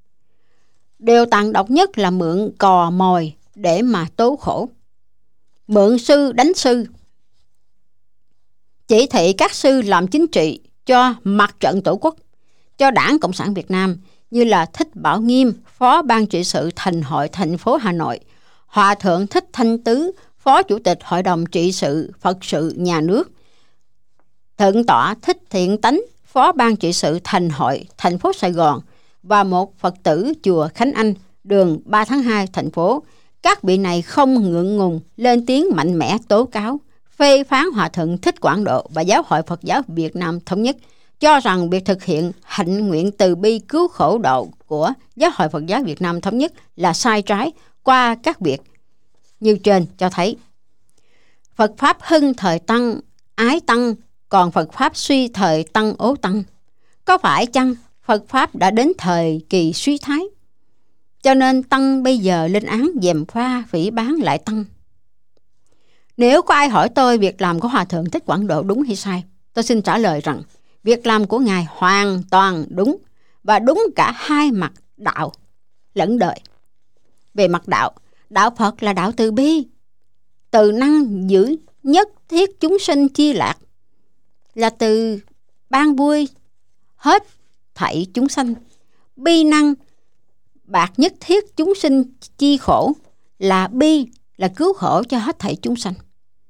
Speaker 2: Điều tàn độc nhất là mượn cò mồi để mà tố khổ, mượn sư đánh sư. chỉ thị các sư làm chính trị cho mặt trận Tổ quốc, cho Đảng Cộng sản Việt Nam như là Thích Bảo Nghiêm, Phó Ban trị sự Thành hội thành phố Hà Nội, Hòa thượng Thích Thanh Tứ, Phó Chủ tịch Hội đồng trị sự Phật sự nhà nước, Thượng tọa Thích Thiện Tánh, Phó Ban trị sự Thành hội thành phố Sài Gòn và một Phật tử chùa Khánh Anh, đường ba tháng hai thành phố. Các vị này không ngượng ngùng lên tiếng mạnh mẽ tố cáo, phê phán Hòa thượng Thích Quảng Độ và Giáo hội Phật giáo Việt Nam Thống nhất, cho rằng việc thực hiện hạnh nguyện từ bi cứu khổ độ của Giáo hội Phật giáo Việt Nam Thống nhất là sai trái qua các việc như trên cho thấy. Phật Pháp hưng thời Tăng, ái Tăng, còn Phật Pháp suy thời Tăng ố Tăng. Có phải chăng Phật Pháp đã đến thời kỳ suy thái, cho nên Tăng bây giờ lên án gièm pha phỉ báng lại Tăng? Nếu có ai hỏi tôi việc làm của Hòa thượng Thích Quảng Độ đúng hay sai, tôi xin trả lời rằng việc làm của Ngài hoàn toàn đúng, và đúng cả hai mặt đạo lẫn đời. Về mặt đạo, đạo Phật là đạo từ bi, từ năng giữ nhất thiết chúng sinh chi lạc, là từ ban vui hết thảy chúng sanh. Bi năng bạc nhất thiết chúng sinh chi khổ, là bi là cứu khổ cho hết thảy chúng sanh.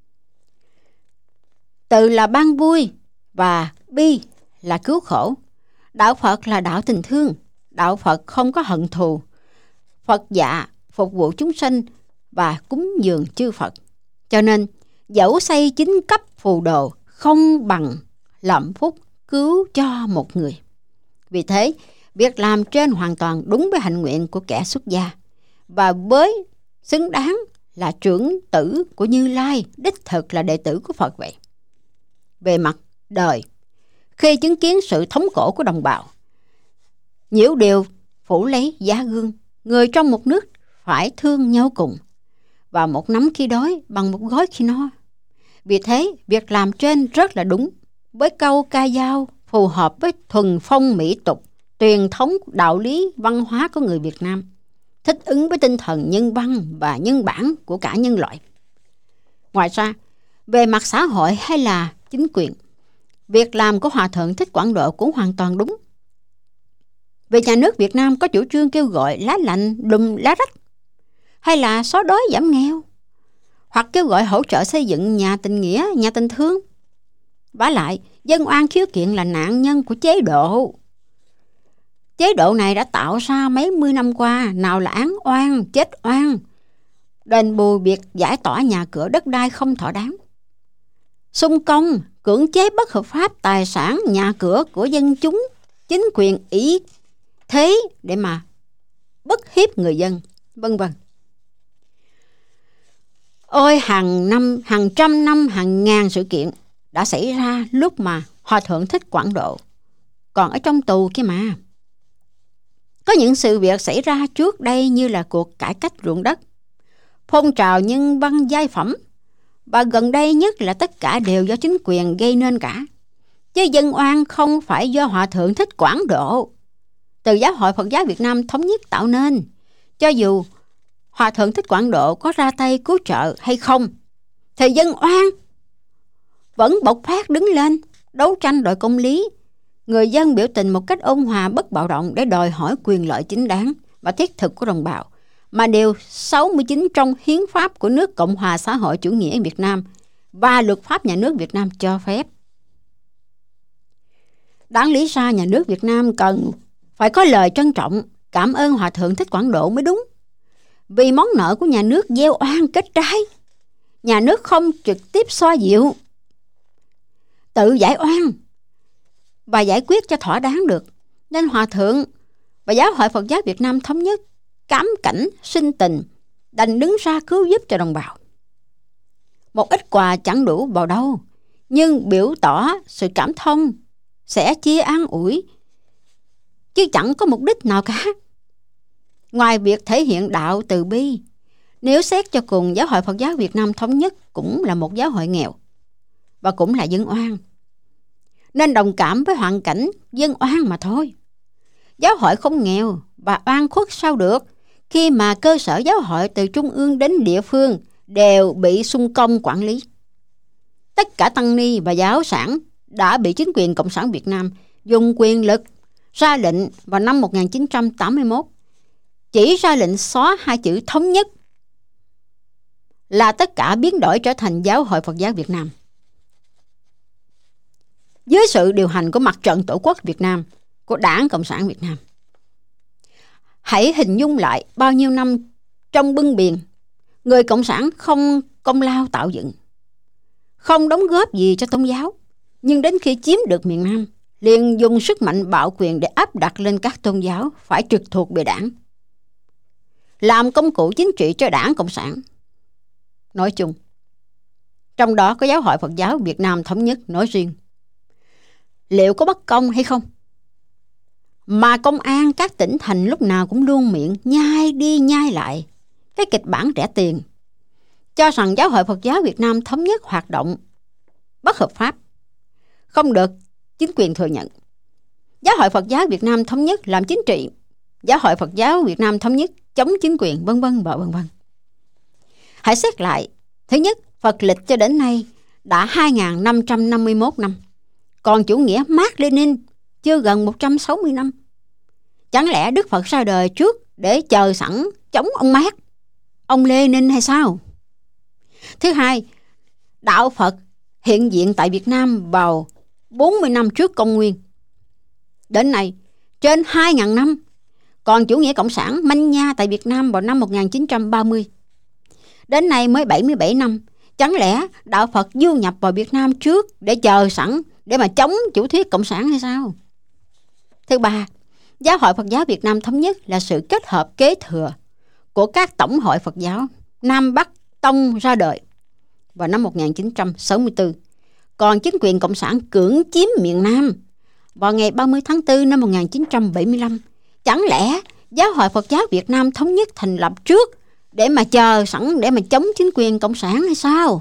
Speaker 2: Từ là ban vui và bi là cứu khổ. Đạo Phật là đạo tình thương. Đạo Phật không có hận thù. Phật dạ phục vụ chúng sinh và cúng dường chư Phật. Cho nên dẫu xây chính cấp phù đồ không bằng làm phúc cứu cho một người. Vì thế, việc làm trên hoàn toàn đúng với hạnh nguyện của kẻ xuất gia, và với xứng đáng là trưởng tử của Như Lai, đích thực là đệ tử của Phật vậy. Về mặt đời, khi chứng kiến sự thống khổ của đồng bào, nhiễu điều phủ lấy giá gương, người trong một nước phải thương nhau cùng, và một nắm khi đói bằng một gói khi no. Vì thế, việc làm trên rất là đúng, với câu ca dao phù hợp với thuần phong mỹ tục, truyền thống đạo lý văn hóa của người Việt Nam, thích ứng với tinh thần nhân văn và nhân bản của cả nhân loại. Ngoài ra, về mặt xã hội hay là chính quyền, việc làm của Hòa thượng Thích Quảng Độ cũng hoàn toàn đúng. Về nhà nước Việt Nam có chủ trương kêu gọi lá lành đùm lá rách, hay là xóa đói giảm nghèo, hoặc kêu gọi hỗ trợ xây dựng nhà tình nghĩa, nhà tình thương. Vả lại, dân oan khiếu kiện là nạn nhân của chế độ. Chế độ này đã tạo ra mấy mươi năm qua, nào là án oan, chết oan, đền bù việc giải tỏa nhà cửa đất đai không thỏa đáng, xung công, cưỡng chế bất hợp pháp tài sản, nhà cửa của dân chúng, chính quyền ý thế để mà bức hiếp người dân, vân vân. Ôi, hàng năm, hàng trăm năm, hàng ngàn sự kiện đã xảy ra lúc mà Hòa thượng Thích Quảng Độ còn ở trong tù kia mà. Có những sự việc xảy ra trước đây như là cuộc cải cách ruộng đất, phong trào nhân văn giai phẩm, và gần đây nhất là tất cả đều do chính quyền gây nên cả. Chứ dân oan không phải do Hòa thượng Thích Quảng Độ, từ Giáo hội Phật giáo Việt Nam Thống nhất tạo nên. Cho dù Hòa thượng Thích Quảng Độ có ra tay cứu trợ hay không, thì dân oan vẫn bộc phát đứng lên đấu tranh đòi công lý. Người dân biểu tình một cách ôn hòa bất bạo động để đòi hỏi quyền lợi chính đáng và thiết thực của đồng bào, mà điều sáu mươi chín trong hiến pháp của nước Cộng hòa xã hội chủ nghĩa Việt Nam và luật pháp nhà nước Việt Nam cho phép. Đáng lý ra nhà nước Việt Nam cần phải có lời trân trọng, cảm ơn Hòa thượng Thích Quảng Độ mới đúng. Vì món nợ của nhà nước gieo oan kết trái, nhà nước không trực tiếp xoa dịu, tự giải oan và giải quyết cho thỏa đáng được, nên Hòa thượng và Giáo hội Phật giáo Việt Nam Thống nhất cám cảnh sinh tình đành đứng ra cứu giúp cho đồng bào. Một ít quà chẳng đủ vào đâu, nhưng biểu tỏ sự cảm thông, sẽ chia an ủi, chứ chẳng có mục đích nào cả. Ngoài việc thể hiện đạo từ bi, nếu xét cho cùng, Giáo hội Phật giáo Việt Nam Thống nhất cũng là một giáo hội nghèo và cũng là dân oan, nên đồng cảm với hoàn cảnh dân oan mà thôi. Giáo hội không nghèo và oan khuất sao được, khi mà cơ sở giáo hội từ trung ương đến địa phương đều bị xung công quản lý. tất cả tăng ni và giáo sản đã bị chính quyền Cộng sản Việt Nam dùng quyền lực ra lệnh vào năm một nghìn chín trăm tám mươi mốt, chỉ ra lệnh xóa hai chữ thống nhất, là tất cả biến đổi trở thành Giáo hội Phật giáo Việt Nam. Dưới sự điều hành của Mặt trận Tổ quốc Việt Nam, của Đảng Cộng sản Việt Nam. Hãy hình dung lại bao nhiêu năm trong bưng biền, người Cộng sản không công lao tạo dựng, không đóng góp gì cho tôn giáo, nhưng đến khi chiếm được miền Nam, liền dùng sức mạnh bạo quyền để áp đặt lên các tôn giáo phải trực thuộc về đảng, làm công cụ chính trị cho Đảng Cộng sản nói chung, trong đó có Giáo hội Phật giáo Việt Nam Thống nhất nói riêng. Liệu có bất công hay không? Mà công an các tỉnh thành lúc nào cũng luôn miệng nhai đi nhai lại cái kịch bản rẻ tiền, cho rằng Giáo hội Phật giáo Việt Nam Thống nhất hoạt động bất hợp pháp, không được chính quyền thừa nhận. Giáo hội Phật giáo Việt Nam Thống nhất làm chính trị, Giáo hội Phật giáo Việt Nam Thống nhất chống chính quyền, vân vân và vân vân. Hãy xét lại, thứ nhất, Phật lịch cho đến nay đã hai nghìn năm trăm năm mươi mốt năm, còn chủ nghĩa Mác Lênin chưa gần một trăm sáu mươi năm. Chẳng lẽ Đức Phật ra đời trước để chờ sẵn chống ông Mác, ông Lênin hay sao? Thứ hai, đạo Phật hiện diện tại Việt Nam vào bốn mươi năm trước công nguyên. Đến nay, trên hai nghìn năm, còn chủ nghĩa cộng sản manh nha tại Việt Nam vào năm một nghìn chín trăm ba mươi. Đến nay mới bảy mươi bảy năm, chẳng lẽ đạo Phật du nhập vào Việt Nam trước để chờ sẵn để mà chống chủ thuyết cộng sản hay sao? Thứ ba, Giáo hội Phật giáo Việt Nam Thống nhất là sự kết hợp kế thừa của các tổng hội Phật giáo Nam Bắc Tông ra đời vào năm một nghìn chín trăm sáu mươi tư. Còn chính quyền cộng sản cưỡng chiếm miền Nam vào ngày ba mươi tháng tư năm một nghìn chín trăm bảy mươi lăm. Chẳng lẽ Giáo hội Phật giáo Việt Nam Thống nhất thành lập trước để mà chờ sẵn để mà chống chính quyền cộng sản hay sao?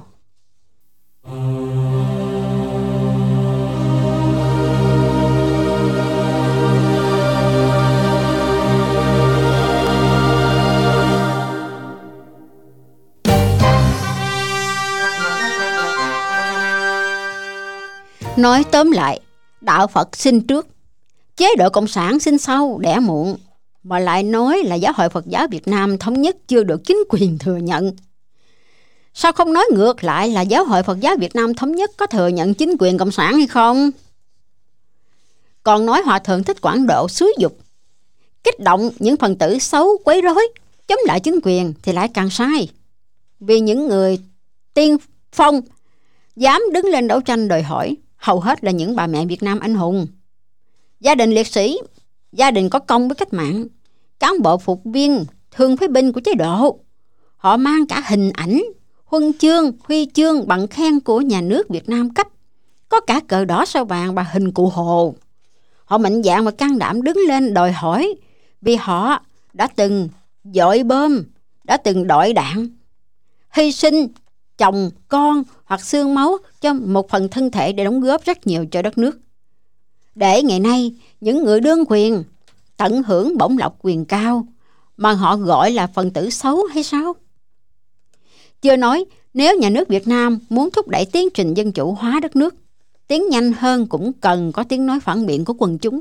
Speaker 2: Nói tóm lại, đạo Phật sinh trước, chế độ cộng sản sinh sau, đẻ muộn, mà lại nói là Giáo hội Phật giáo Việt Nam Thống nhất chưa được chính quyền thừa nhận. Sao không nói ngược lại là Giáo hội Phật giáo Việt Nam Thống nhất có thừa nhận chính quyền cộng sản hay không? Còn nói Hòa thượng Thích Quảng Độ xúi dục, kích động những phần tử xấu quấy rối, chống lại chính quyền thì lại càng sai. Vì những người tiên phong dám đứng lên đấu tranh đòi hỏi hầu hết là những bà mẹ Việt Nam anh hùng, gia đình liệt sĩ, gia đình có công với cách mạng, cán bộ phục viên, thương phế binh của chế độ. Họ mang cả hình ảnh, huân chương, huy chương, bằng khen của nhà nước Việt Nam cấp, có cả cờ đỏ sao vàng và hình cụ Hồ. Họ mạnh dạn và can đảm đứng lên đòi hỏi vì họ đã từng dội bom, đã từng đội đạn, hy sinh chồng, con hoặc xương máu cho một phần thân thể để đóng góp rất nhiều cho đất nước. Để ngày nay, những người đương quyền tận hưởng bổng lộc quyền cao mà họ gọi là phần tử xấu hay sao? Chưa nói, nếu nhà nước Việt Nam muốn thúc đẩy tiến trình dân chủ hóa đất nước, tiến nhanh hơn cũng cần có tiếng nói phản biện của quần chúng.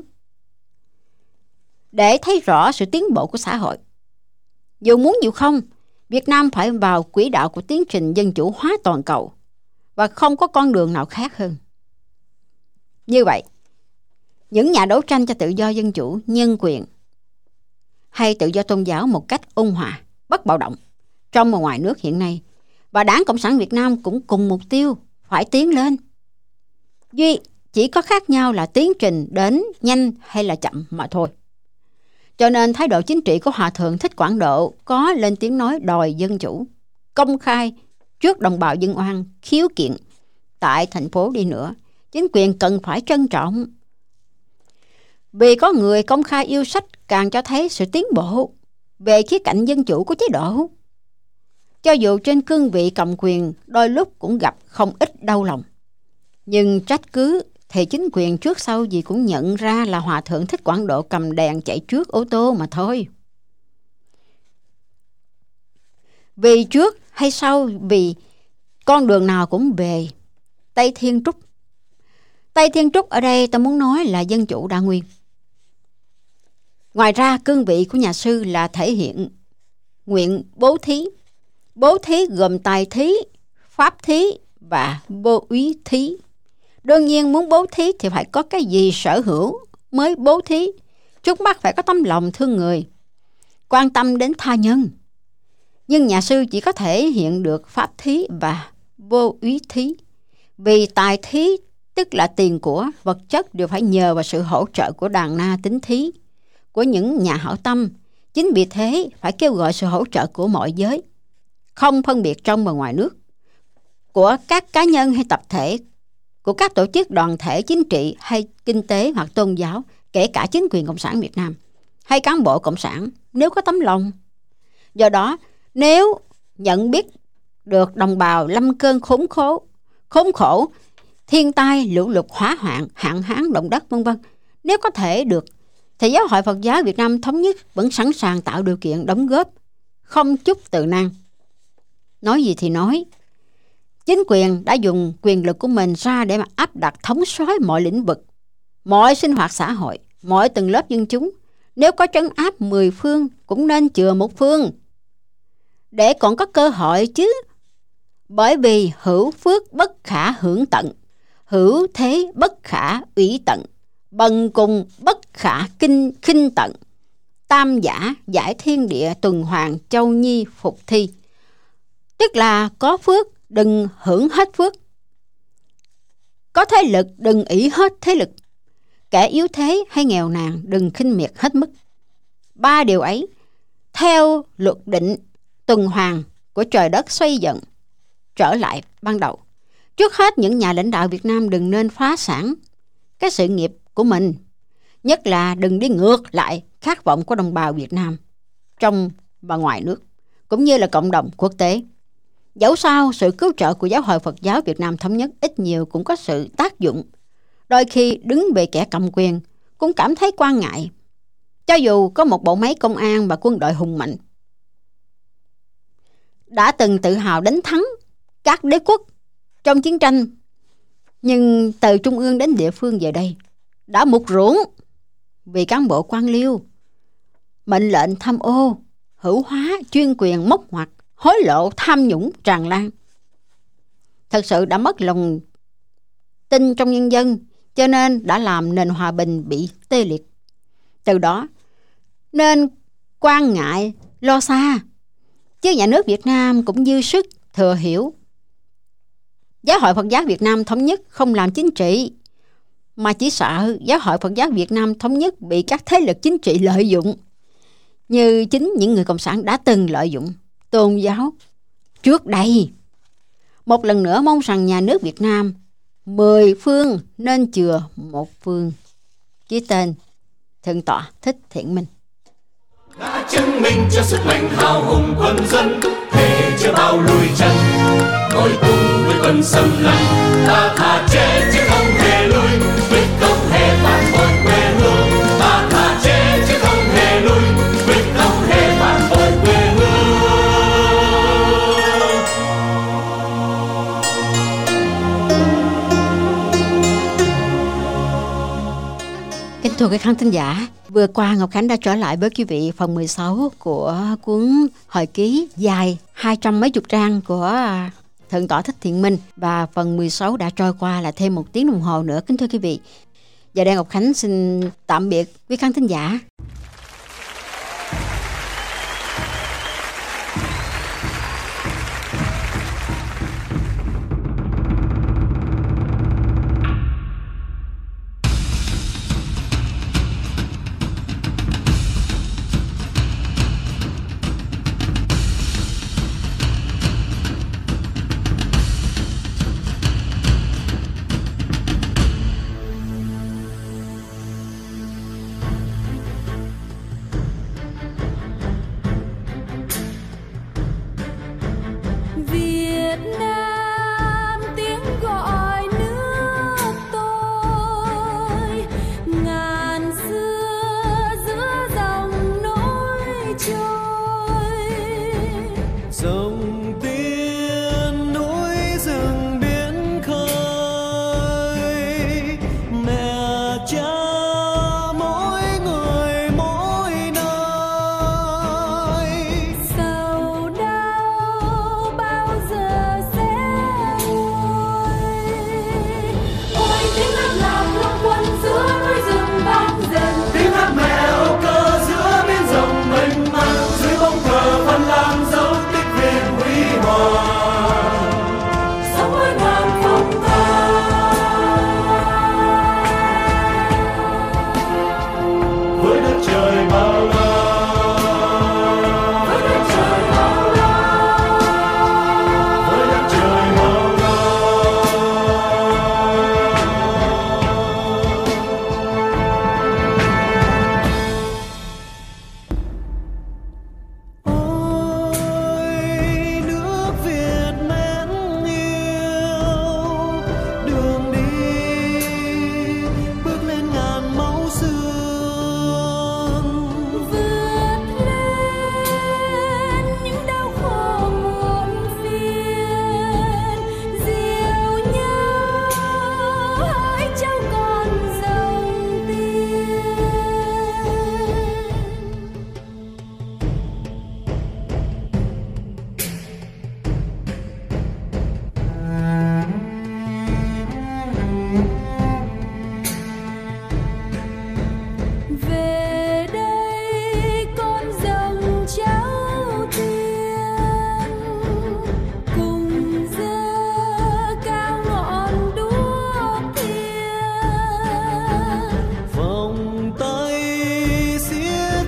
Speaker 2: Để thấy rõ sự tiến bộ của xã hội, dù muốn dù không, Việt Nam phải vào quỹ đạo của tiến trình dân chủ hóa toàn cầu và không có con đường nào khác hơn. Như vậy, những nhà đấu tranh cho tự do dân chủ, nhân quyền hay tự do tôn giáo một cách ôn hòa, bất bạo động trong và ngoài nước hiện nay, và Đảng Cộng sản Việt Nam cũng cùng mục tiêu phải tiến lên. Duy chỉ có khác nhau là tiến trình đến nhanh hay là chậm mà thôi. Cho nên thái độ chính trị của Hòa thượng Thích Quảng Độ có lên tiếng nói đòi dân chủ công khai trước đồng bào dân oan khiếu kiện tại thành phố đi nữa, chính quyền cần phải trân trọng. Vì có người công khai yêu sách càng cho thấy sự tiến bộ về khía cạnh dân chủ của chế độ. Cho dù trên cương vị cầm quyền đôi lúc cũng gặp không ít đau lòng, nhưng trách cứ thì chính quyền trước sau gì cũng nhận ra là Hòa thượng Thích Quảng Độ cầm đèn chạy trước ô tô mà thôi. Vì trước hay sau, vì con đường nào cũng về, Tây Thiên Trúc. Tây Thiên Trúc ở đây ta muốn nói là dân chủ đa nguyên. Ngoài ra, cương vị của nhà sư là thể hiện nguyện bố thí. Bố thí gồm tài thí, pháp thí và vô úy thí. Đương nhiên muốn bố thí thì phải có cái gì sở hữu mới bố thí. Trước mắt phải có tấm lòng thương người, quan tâm đến tha nhân. Nhưng nhà sư chỉ có thể hiện được pháp thí và vô úy thí. Vì tài thí, tức là tiền của, vật chất đều phải nhờ vào sự hỗ trợ của đàn na tín thí, của những nhà hảo tâm. Chính vì thế phải kêu gọi sự hỗ trợ của mọi giới, không phân biệt trong và ngoài nước, của các cá nhân hay tập thể, của các tổ chức đoàn thể chính trị hay kinh tế hoặc tôn giáo, kể cả chính quyền Cộng sản Việt Nam hay cán bộ Cộng sản nếu có tấm lòng. Do đó, nếu nhận biết được đồng bào lâm cơn khốn khổ, khốn khổ, thiên tai, lũ lụt, hỏa hoạn, hạn hán, động đất vân vân, nếu có thể được, thì Giáo hội Phật giáo Việt Nam Thống nhất vẫn sẵn sàng tạo điều kiện đóng góp, không chút từ nan. Nói gì thì nói, chính quyền đã dùng quyền lực của mình ra để mà áp đặt thống soái mọi lĩnh vực, mọi sinh hoạt xã hội, mọi tầng lớp dân chúng. Nếu có trấn áp mười phương cũng nên chừa một phương, để còn có cơ hội chứ. Bởi vì hữu phước bất khả hưởng tận, hữu thế bất khả ủy tận, bần cùng bất khả kinh khinh tận, tam giả giải thiên địa tuần hoàn châu nhi phục thi. Tức là có phước đừng hưởng hết phước, có thế lực đừng ỷ hết thế lực, kẻ yếu thế hay nghèo nàn đừng khinh miệt hết mức. Ba điều ấy theo luật định tuần hoàn của trời đất xoay dần trở lại ban đầu. Trước hết, những nhà lãnh đạo Việt Nam đừng nên phá sản cái sự nghiệp của mình, nhất là đừng đi ngược lại khát vọng của đồng bào Việt Nam trong và ngoài nước, cũng như là cộng đồng quốc tế. Dẫu sao, sự cứu trợ của Giáo hội Phật giáo Việt Nam Thống nhất ít nhiều cũng có sự tác dụng. Đôi khi đứng về kẻ cầm quyền cũng cảm thấy quan ngại, cho dù có một bộ máy công an và quân đội hùng mạnh, đã từng tự hào đánh thắng các đế quốc trong chiến tranh, nhưng từ trung ương đến địa phương về đây đã mục ruỗng vì cán bộ quan liêu, mệnh lệnh tham ô, hữu hóa, chuyên quyền móc ngoặt, hối lộ, tham nhũng tràn lan. Thật sự đã mất lòng tin trong nhân dân, cho nên đã làm nền hòa bình bị tê liệt. Từ đó nên quan ngại lo xa, chứ nhà nước Việt Nam cũng dư sức thừa hiểu. Giáo hội Phật giáo Việt Nam Thống nhất không làm chính trị, mà chỉ sợ Giáo hội Phật giáo Việt Nam Thống nhất bị các thế lực chính trị lợi dụng, như chính những người cộng sản đã từng lợi dụng tôn giáo trước đây. Một lần nữa mong rằng nhà nước Việt Nam mười phương nên chừa một phương. Ký tên Thượng tọa Thích Thiện Minh.
Speaker 3: Đã chứng minh cho sức mạnh hào hùng quân dân, thể chưa bao lùi chân, ngồi tung với quân xâm lăng. Ta thà chết chứ không hề lui, quyết không hề phản bội quê hương. Ta thà chết chứ không hề lui, quyết không hề phản bội quê hương.
Speaker 2: Kính thưa quý khán thính giả, vừa qua Ngọc Khánh đã trở lại với quý vị phần mười sáu của cuốn hồi ký dài hai trăm mấy chục trang của Thượng tọa Thích Thiện Minh, và phần mười sáu đã trôi qua là thêm một tiếng đồng hồ nữa. Kính thưa quý vị, giờ đây Ngọc Khánh xin tạm biệt quý khán thính giả.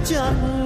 Speaker 5: chắc